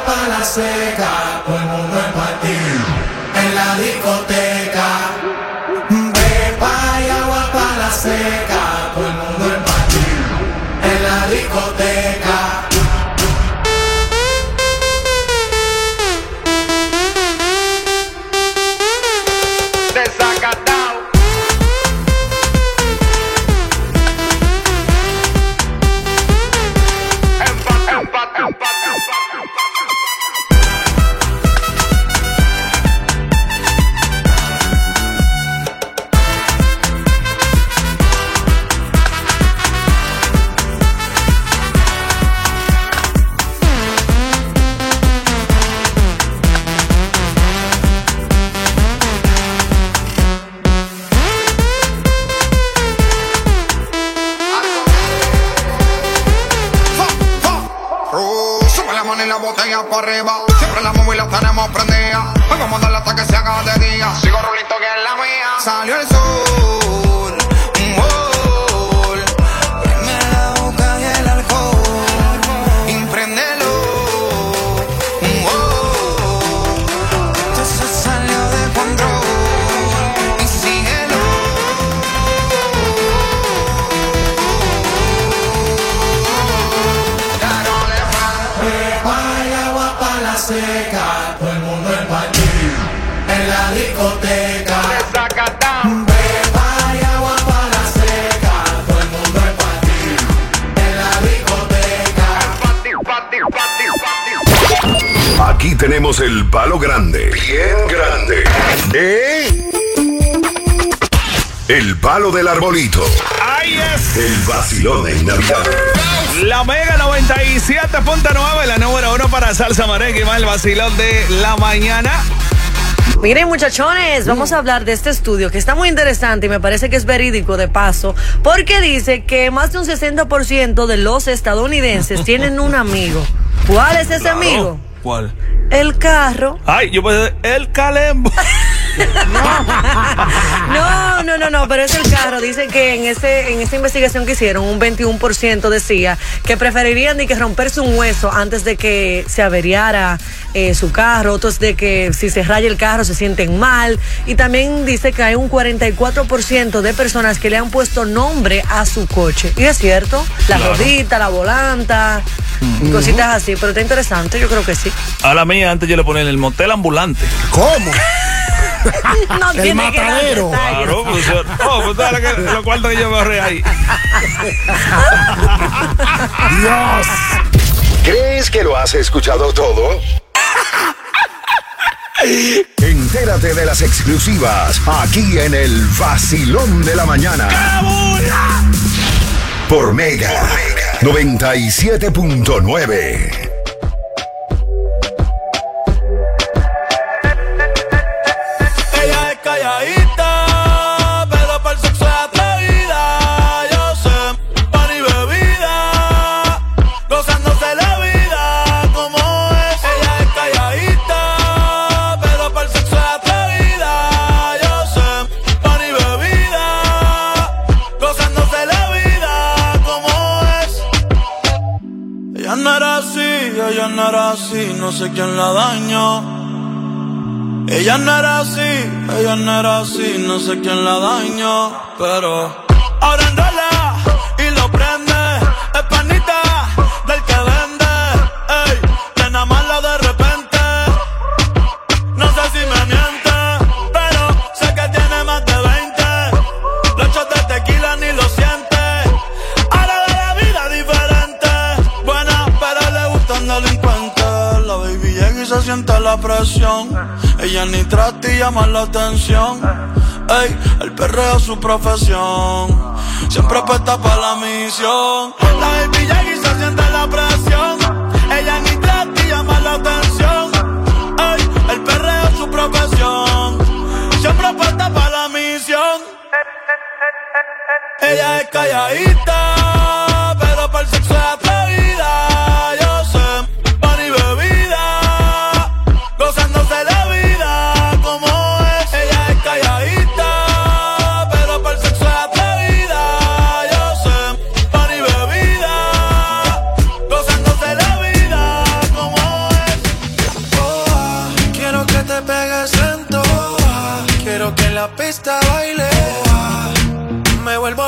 Seca, todo el mundo en party, en la discoteca, seca, todo el mundo en party, en la discoteca. Arriba, siempre la móvil la tenemos prendida. Hoy vamos a darle hasta que se haga de día. Sigo rulito que es la mía. Salió el sol, un gol. Prende la boca y el alcohol. Impréndelo, un gol. Esto se salió de control. Y síguelo. Ya no le falta. Seca, todo el mundo en party, en la discoteca. Beba y agua para la seca, todo el mundo en party, en la discoteca. Aquí tenemos el palo grande, bien grande. ¿Eh? El palo del arbolito. ¡Ahí es! El vacilón en Navidad. La Mega noventa y siete punto nueve, la número uno para salsa merengue, más el vacilón de la mañana. Miren, muchachones, vamos a hablar de este estudio que está muy interesante y me parece que es verídico de paso, porque dice que más de un sesenta por ciento de los estadounidenses tienen un amigo. ¿Cuál es ese Claro. amigo? ¿Cuál? El carro. Ay, yo pensé, el calembo. No, no, no, no, pero es el carro. Dicen que en ese, en esa investigación que hicieron, un veintiuno por ciento decía que preferirían de que romperse un hueso antes de que se averiara eh, su carro. Otros de que si se raya el carro se sienten mal. Y también dice que hay un cuarenta y cuatro por ciento de personas que le han puesto nombre a su coche. Y es cierto, la Claro. rodita, la volanta, Mm. cositas así. Pero está interesante, yo creo que sí. A la mía antes yo le ponía en el motel ambulante. ¿Cómo? No El tiene que dar matadero. detalles. Claro, pues, oh, pues dale que lo cuarto que yo me ahorré ahí. Dios. ¿Crees que lo has escuchado todo? Entérate de las exclusivas aquí en el Vacilón de la Mañana. Por Mega, noventa y siete punto nueve. Ella es calladita, pero para el sexo es atrevida. Yo sé, pan y bebida, gozándose la vida como es. Ella es calladita, pero para el sexo es atrevida. Yo sé, pan y bebida, gozándose la vida como es. Ella no era así, ella no era así, no sé quién la dañó. Ella no era así, ella no era así, no sé quién la dañó, pero ahora enrola y lo prende, es panita del que vende, ey, nena mala de repente, no sé si me miente, pero sé que tiene más de veinte, los shots de tequila ni lo siente, ahora de la vida diferente, buena pero le gustan delincuentes, la baby llega y se siente la presión. Ella ni trata y llama la atención. Ey, el perreo es su profesión. Siempre apuesta para la misión. La baby llega y se siente la presión. Ella ni trata y llama la atención. Ey, el perreo es su profesión. Siempre apuesta para la misión. Ella es calladita, pero para el sexo es atrevida. Yo sé, pan y bebida, gozándose la vida como es. Ella es calladita, pero para el sexo es atrevida. Yo sé, pan y bebida, gozándose la vida como es. Oh, quiero que te pegues lento, quiero que en la pista baile. Me vuelvo loco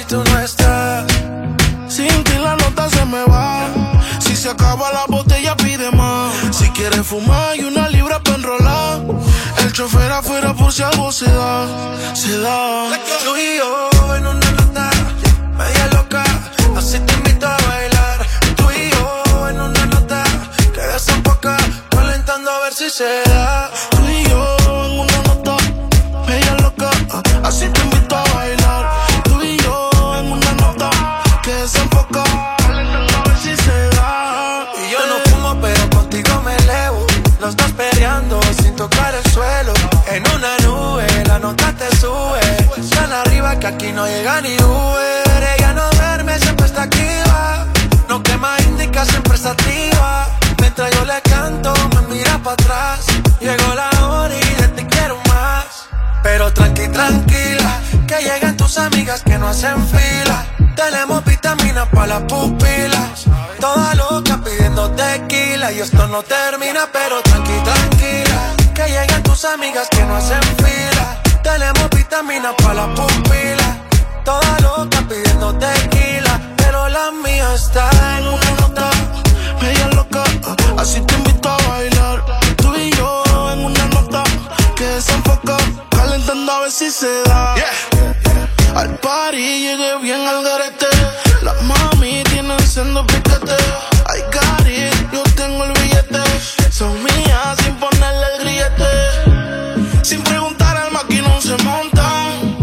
tú no estás. Sin ti la nota se me va. Si se acaba la botella pide más. Si quieres fumar y una libra para enrolar. El chofer afuera por si algo se da. Se da. Tú y yo en una nota media loca. Así te invito a bailar. Tú y yo en una nota que desenfoca, calentando a ver si se da. Tú y yo en una nota media loca. Así te invito a bailar. Tú y yo en una nota que desenfoca, calentando a ver si se da. Y yo no fumo pero contigo me elevo. Los dos peleando sin tocar el suelo. En una nube la nota te sube. Tan arriba que aquí no llega ni Uber. Ella no duerme, siempre está activa. No quema indica, siempre está activa. Mientras yo le canto, me mira para atrás. Llegó la hora y de ti quiero más. Pero tranqui, tranquila, que llegan tus amigas que no hacen fila. Tenemos vitaminas para las pupilas. Toda loca pidiendo tequila. Y esto no termina, pero tranqui, tranquila, que llegan tus amigas que no hacen fila. Tenemos vitaminas para las pupilas. Toda loca pidiendo tequila. Pero la mía está en una nota media loca. Así te invito a bailar. Tú y yo en una nota que desenfoca, calentando a ver si se da. Yeah. Al party llegué bien al garete. Las mami tienen sendo piquete. I got it, yo tengo el billete. Son mías sin ponerle el grillete. Sin preguntar al maquinón se montan.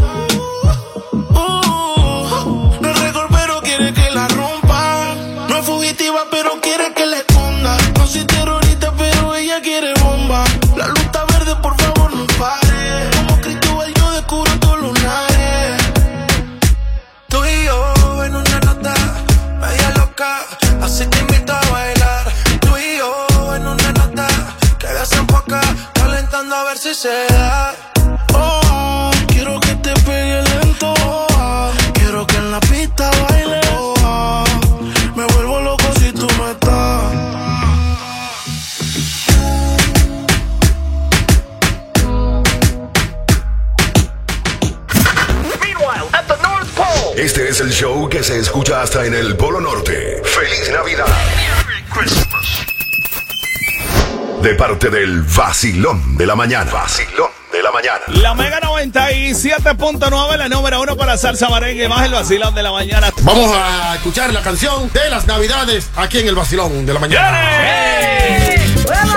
Uh, no es récord pero quiere que la rompan. No es fugitiva pero quiere que la esconda. No soy terrorista pero ella quiere bomba. La luz está verde, por favor no pare. Como Cristóbal yo descubro todos los lunares. Tú y yo en una nota media loca. Así te invito a bailar. Tú y yo en una nota que desenfoca, calentando a ver si se da. Oh, quiero que te pegue lento. Oh, quiero que en la pista baile. Oh, me vuelvo loco si tú no estás. Este es el show que se escucha hasta en el Polo Norte. ¡Feliz Navidad! De parte del Vacilón de la Mañana. Vacilón de la Mañana. La Mega noventa y siete punto nueve, la número uno para salsa merengue, más el Vacilón de la Mañana. Vamos a escuchar la canción de las Navidades aquí en el Vacilón de la Mañana. ¡Hey!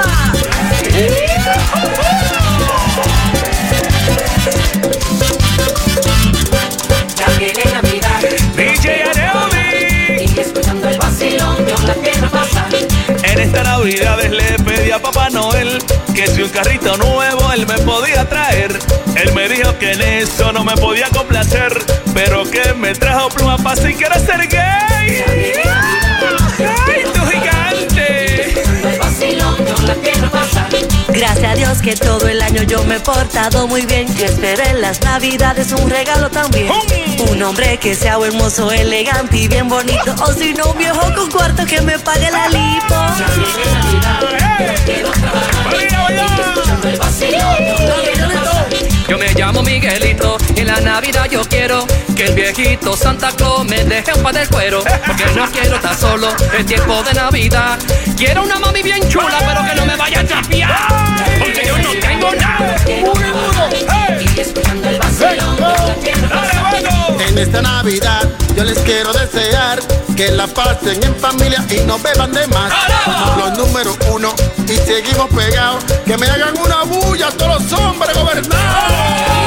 Ya viene Navidad, D J Aneudi, y escuchando el vacilón yo la quiero pasar. en esta Navidades le pedí a Papá Noel que si un carrito nuevo él me podía traer. Él me dijo que en eso no me podía complacer, pero que me trajo pluma pa' si quiero ser gay. ¡Ay, tu gigante! El vacilón yo la quiero pasar. Gracias a Dios que todo el año yo me he portado muy bien. Que esperé en las Navidades un regalo también. Un hombre que sea hermoso, elegante y bien bonito. O si no, un viejo con cuarto que me pague la lipo. Ya viene Navidad, quiero trabajar. Escuchando el vacilón yo la quiero pasar. Yo me llamo Miguelito y en la Navidad yo quiero que el viejito Santa Claus me deje un par de cuero. Porque no quiero estar solo en tiempo de Navidad. Quiero una mami bien chula pero que no me vaya a chapear, porque yo no tengo nada. Y escuchando el vacilón yo la quiero pasar. En esta Navidad yo les quiero desear que la pasen en familia y no beban de más. Somos los número uno y seguimos pegados. Que me hagan una bulla a todos los hombres gobernados.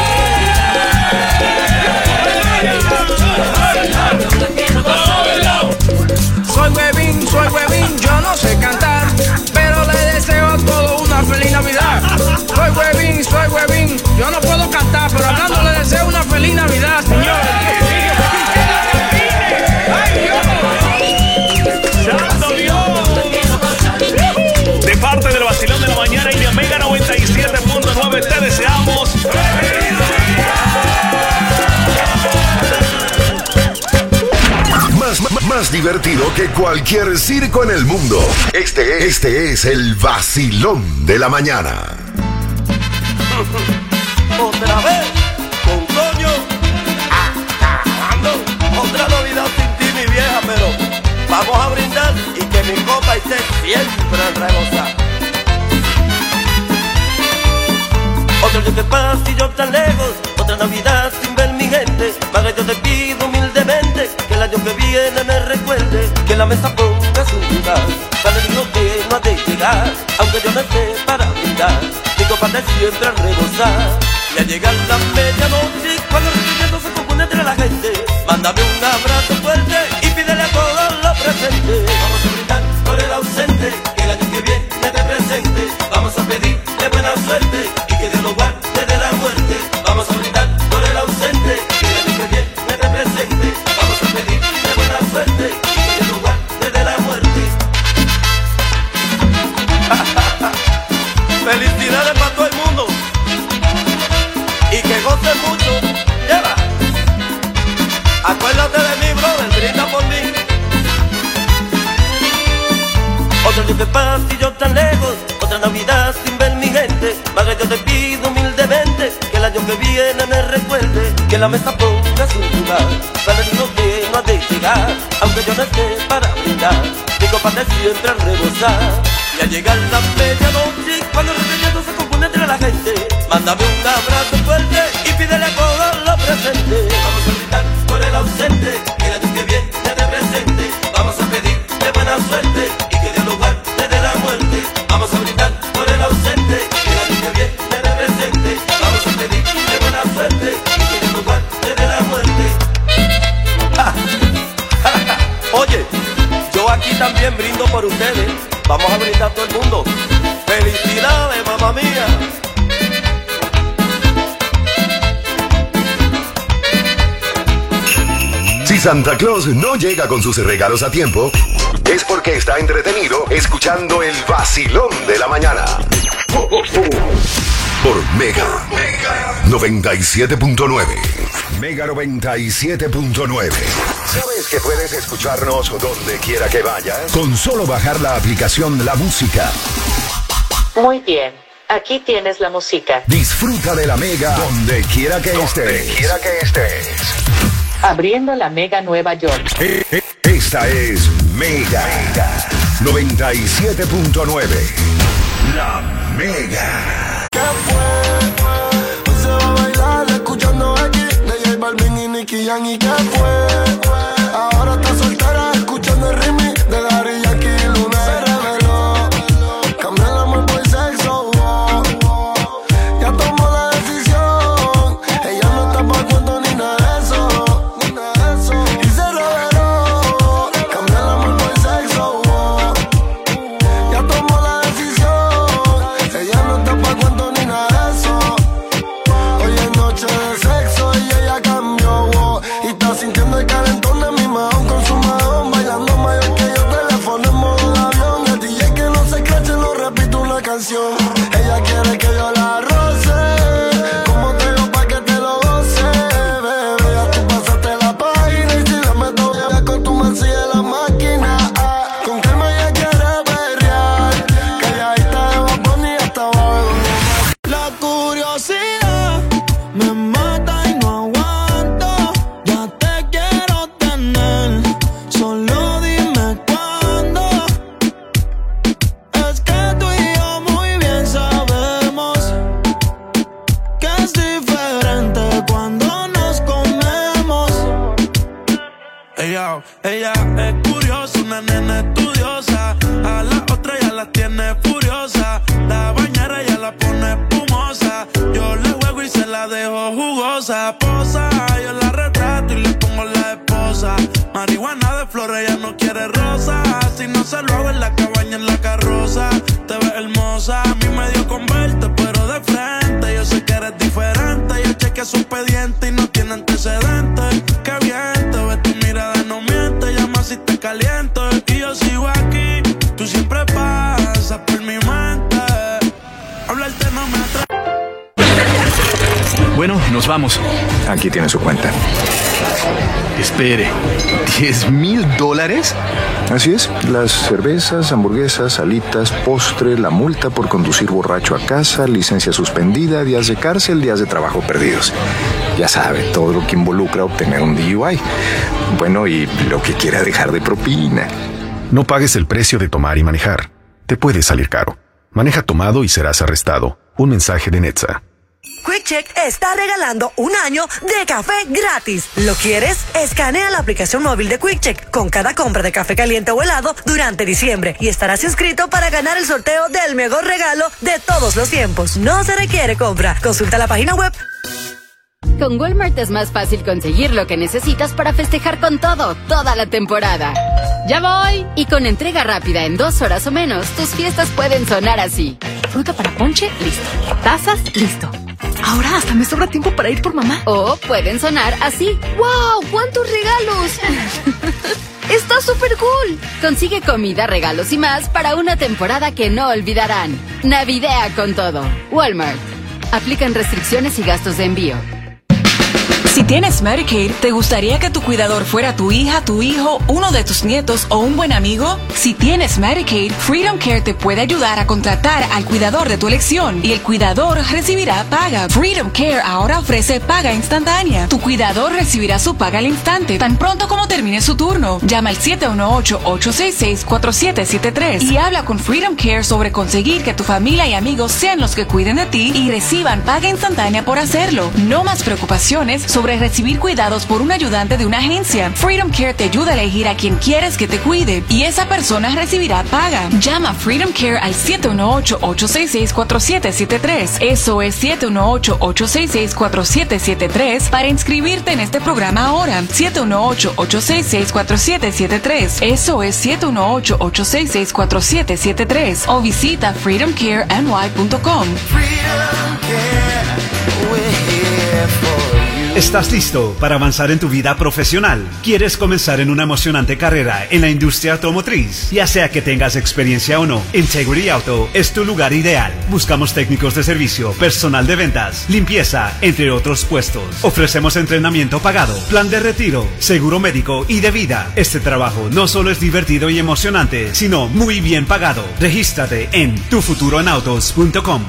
Soy huevín, soy huevín, yo no sé cantar, pero le deseo a todos una feliz Navidad. Soy huevín, soy huevín, yo no puedo cantar, pero hablando le deseo una feliz Navidad, señores. ¡Santo Dios! De parte del Vacilón de la Mañana y de Mega noventa y siete punto nueve te deseamos Más, más, más divertido que cualquier circo en el mundo. Este, este es el Vacilón de la Mañana. Otra vez, con Toño, acabando. Vamos a brindar y que mi copa esté siempre a rebosar. Otro día que pasa y yo tan lejos, otra Navidad sin ver mi gente. Maga, yo te pido humildemente que el año que viene me recuerde, que la mesa ponga su lugar para el niño que no ha de llegar, aunque yo no esté para brindar, mi copa de siempre a rebosar. Y al llegar la medianoche, cuando el requerimiento se compone entre la gente, mándame un abrazo fuerte y pídele a todos los presentes. Vamos a brindar por el ausente, que el año que viene te presente. Vamos a pedirle buena suerte y que Dios lo guarde de la muerte. Vamos a brindar por el ausente, que el año que viene te presente. Vamos a pedirle buena suerte y que Dios lo guarde de la muerte. Felicidades para todo el mundo y que gocen mucho. Lleva. Acuérdate de mí, brother, brinda por mí. Otro día que pasa y yo tan lejos, otra Navidad sin ver mi gente. Maga, yo te pido humildemente que el año que viene me recuerde, que la mesa ponga su lugar para el niño que no ha de llegar, aunque yo no esté para brindar, mi copa de siempre a rebosar. Y al llegar la medianoche, cuando el requerimiento se compone entre la gente, mándame un abrazo fuerte y pídele a todos los presentes. Vamos a brindar por el ausente, que el año que viene te presente. Vamos a pedirle buena suerte y que Dios lo guarde de la muerte. Vamos a brindar por el ausente, que el año que viene te presente. Vamos a pedirle buena suerte y que Dios lo guarde de la muerte. Ja, ja, ja. Oye, yo aquí también brindo por ustedes. Vamos a brindar todo el mundo. ¡Felicidades, mamá mía! Si Santa Claus no llega con sus regalos a tiempo, es porque está entretenido escuchando el vacilón de la mañana. Por Mega noventa y siete punto nueve. Mega noventa y siete punto nueve. ¿Sabes que puedes escucharnos donde quiera que vayas? Con solo bajar la aplicación La Música. Muy bien, aquí tienes la música. Disfruta de la Mega donde quiera que estés. Donde quiera que estés. Abriendo la Mega Nueva York. Esta es Mega noventa y siete punto nueve. La Mega. ¿Qué fue? Hoy se va a bailar escuchando aquí de J Balvin y Nicky Jam. ¿Y qué fue? Ahora está soltera escuchando el remix de Daddy Yankee y Luna. Se reveló, cambió el amor por sexo. Oh, oh. Ya tomó la decisión, ella no está pa' cuento ni nada de eso, ni nada de eso. Y se reveló, cambió el amor por sexo. Oh. Ya tomó la decisión, ella no está pa' cuento ni nada de eso. Hoy es noche de sexo y ella cambió. Oh. Y está sintiendo el calentón de mi mahón con su mahón, bailando mayor que yo, teléfono en modo de avión. El D J que no se crache, no repito una canción. Ella quiere que yo la roce, como te digo pa' que te lo goce, bebé. Ya tú pasaste la página y si la meto ya con tu man sigue la máquina. Ah, con calma ella quiere perrear, calladita de Bad Bunny hasta abajo. La curiosidad me mata y no aguanto, ya te quiero tener, solo dime cuándo. Es que tú y yo muy bien sabemos que es diferente cuando nos comemos. Ella, ella es curiosa, una nena estudiosa, a la otra ya la tiene furiosa, la bañera ya la pone espumosa, yo le juego y se la dejo jugosa, posa, yo la retrato y le pongo la esposa, marihuana de flores, ella no quiere rosa, si no se lo hago en la cabaña, en la carroza, te ves hermosa, a mí me dio con verte, pero de frente, yo sé que eres diferente, yo chequeé su expediente y no tiene antecedentes, qué bien, te ves tu mirada no miente, llama si te caliento, y yo sigo aquí, tú siempre pasas por mi mente, hablarte no me atrae. Bueno, nos vamos. Aquí tiene su cuenta. Espere, ¿diez mil dólares? Así es, las cervezas, hamburguesas, alitas, postre, la multa por conducir borracho a casa, licencia suspendida, días de cárcel, días de trabajo perdidos. Ya sabe, todo lo que involucra obtener un D U I. Bueno, y lo que quiera dejar de propina. No pagues el precio de tomar y manejar. Te puede salir caro. Maneja tomado y serás arrestado. Un mensaje de Netza. QuickCheck está regalando un año de café gratis. ¿Lo quieres? Escanea la aplicación móvil de QuickCheck con cada compra de café caliente o helado durante diciembre y estarás inscrito para ganar el sorteo del mejor regalo de todos los tiempos. No se requiere compra. Consulta la página web. Con Walmart es más fácil conseguir lo que necesitas para festejar con todo, toda la temporada. ¡Ya voy! Y con entrega rápida en dos horas o menos, tus fiestas pueden sonar así. Fruta para ponche, listo. Tazas, listo. Ahora hasta me sobra tiempo para ir por mamá. O pueden sonar así. ¡Wow! ¡Cuántos regalos! ¡Está súper cool! Consigue comida, regalos y más para una temporada que no olvidarán. Navidea con todo. Walmart. Aplican restricciones y gastos de envío. Si tienes Medicaid, ¿te gustaría que tu cuidador fuera tu hija, tu hijo, uno de tus nietos o un buen amigo? Si tienes Medicaid, Freedom Care te puede ayudar a contratar al cuidador de tu elección y el cuidador recibirá paga. Freedom Care ahora ofrece paga instantánea. Tu cuidador recibirá su paga al instante, tan pronto como termine su turno. Llama al siete uno ocho, ocho seis seis, cuatro siete siete tres y habla con Freedom Care sobre conseguir que tu familia y amigos sean los que cuiden de ti y reciban paga instantánea por hacerlo. No más preocupaciones sobre recibir cuidados por un ayudante de una agencia. Freedom Care te ayuda a elegir a quien quieres que te cuide y esa persona recibirá paga. Llama a Freedom Care al siete uno ocho, ocho seis seis, cuatro siete siete tres. Eso es siete uno ocho, ocho seis seis, cuatro siete siete tres para inscribirte en este programa ahora. siete uno ocho, ocho seis seis, cuatro siete siete tres. Eso es siete uno ocho, ocho seis seis, cuatro siete siete tres o visita freedom care n y punto com. Freedom Care, we're here for you. ¿Estás listo para avanzar en tu vida profesional? ¿Quieres comenzar en una emocionante carrera en la industria automotriz? Ya sea que tengas experiencia o no, Integrity Auto es tu lugar ideal. Buscamos técnicos de servicio, personal de ventas, limpieza, entre otros puestos. Ofrecemos entrenamiento pagado, plan de retiro, seguro médico y de vida. Este trabajo no solo es divertido y emocionante, sino muy bien pagado. Regístrate en tu futuro en autos punto com.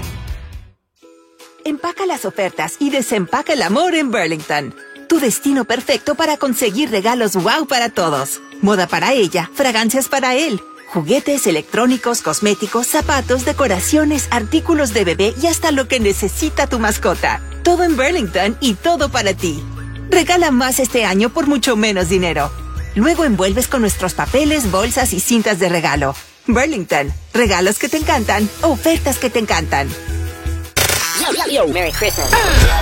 Empaca las ofertas y desempaca el amor en Burlington. Tu destino perfecto para conseguir regalos wow para todos. Moda para ella, fragancias para él, juguetes, electrónicos, cosméticos, zapatos, decoraciones, artículos de bebé y hasta lo que necesita tu mascota. Todo en Burlington y todo para ti. Regala más este año por mucho menos dinero. Luego envuelves con nuestros papeles, bolsas y cintas de regalo. Burlington, regalos que te encantan, ofertas que te encantan. Yo, yo, yo, Merry Christmas.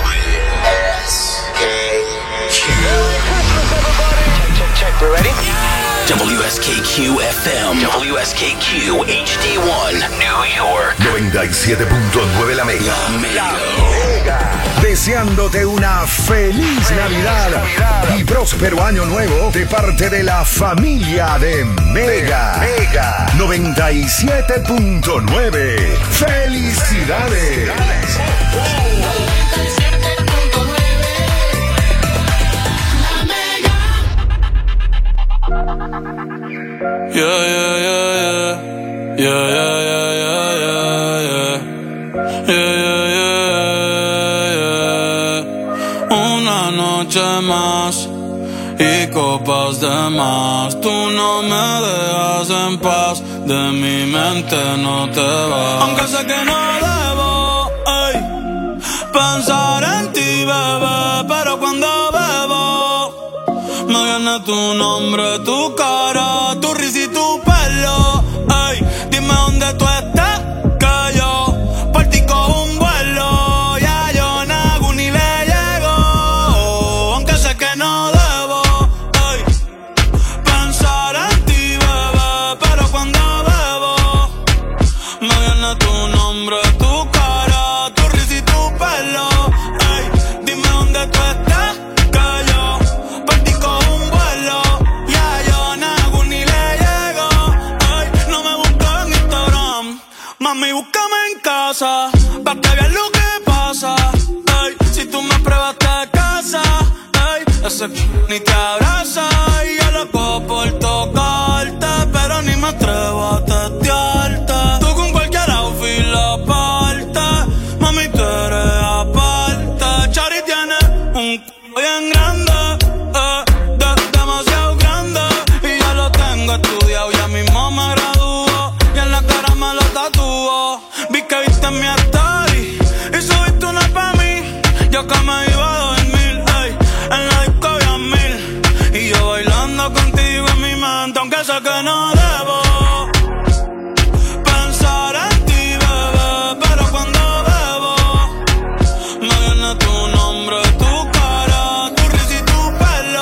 We're ready? W S K Q F M, W S K Q H D one, New York. noventa y siete punto nueve La Mega. La Mega. Deseándote una feliz Navidad y próspero año nuevo de parte de la familia de Mega. Mega noventa y siete punto nueve. ¡Felicidades! Yeah, yeah, yeah, yeah. Yeah, yeah, yeah, yeah, yeah, yeah. Yeah, yeah, yeah, yeah. Una noche más y copas de más. Tú no me dejas en paz, de mi mente no te vas. Aunque sé que no debo, ey, pensar en ti, bebé, pero cuando bebo me viene tu nombre, tu cara, tu risa y tu pelo. Ey, dime dónde tú estás, que yo por ti cojo un vuelo. Ya yo nago ni le llego, aunque sé que no debo, ey, pensar en ti, bebé, pero cuando bebo me viene tu nombre, tu cara, tu risa y tu pelo. Ey, dime dónde tú estás, que yo por ti cojo un vuelo. Ya yo nago ni le llego. Ey, no me busques en Instagram, mami, búscame en casa, pa' que veas lo que pasa. Ey, si tú me pruebas te casa, ey, ese ni te abraza. Y yo loco por tocarte, pero ni me atrevo a testearte. Tú con cualquier outfit la parte, mami, tú eres aparte. Chari tiene un c*** bien grande, eh, de- demasiado grande, y ya lo tengo estudiado, ya mismo aunque sé que no debo pensar en ti, bebé, pero cuando bebo me viene tu nombre.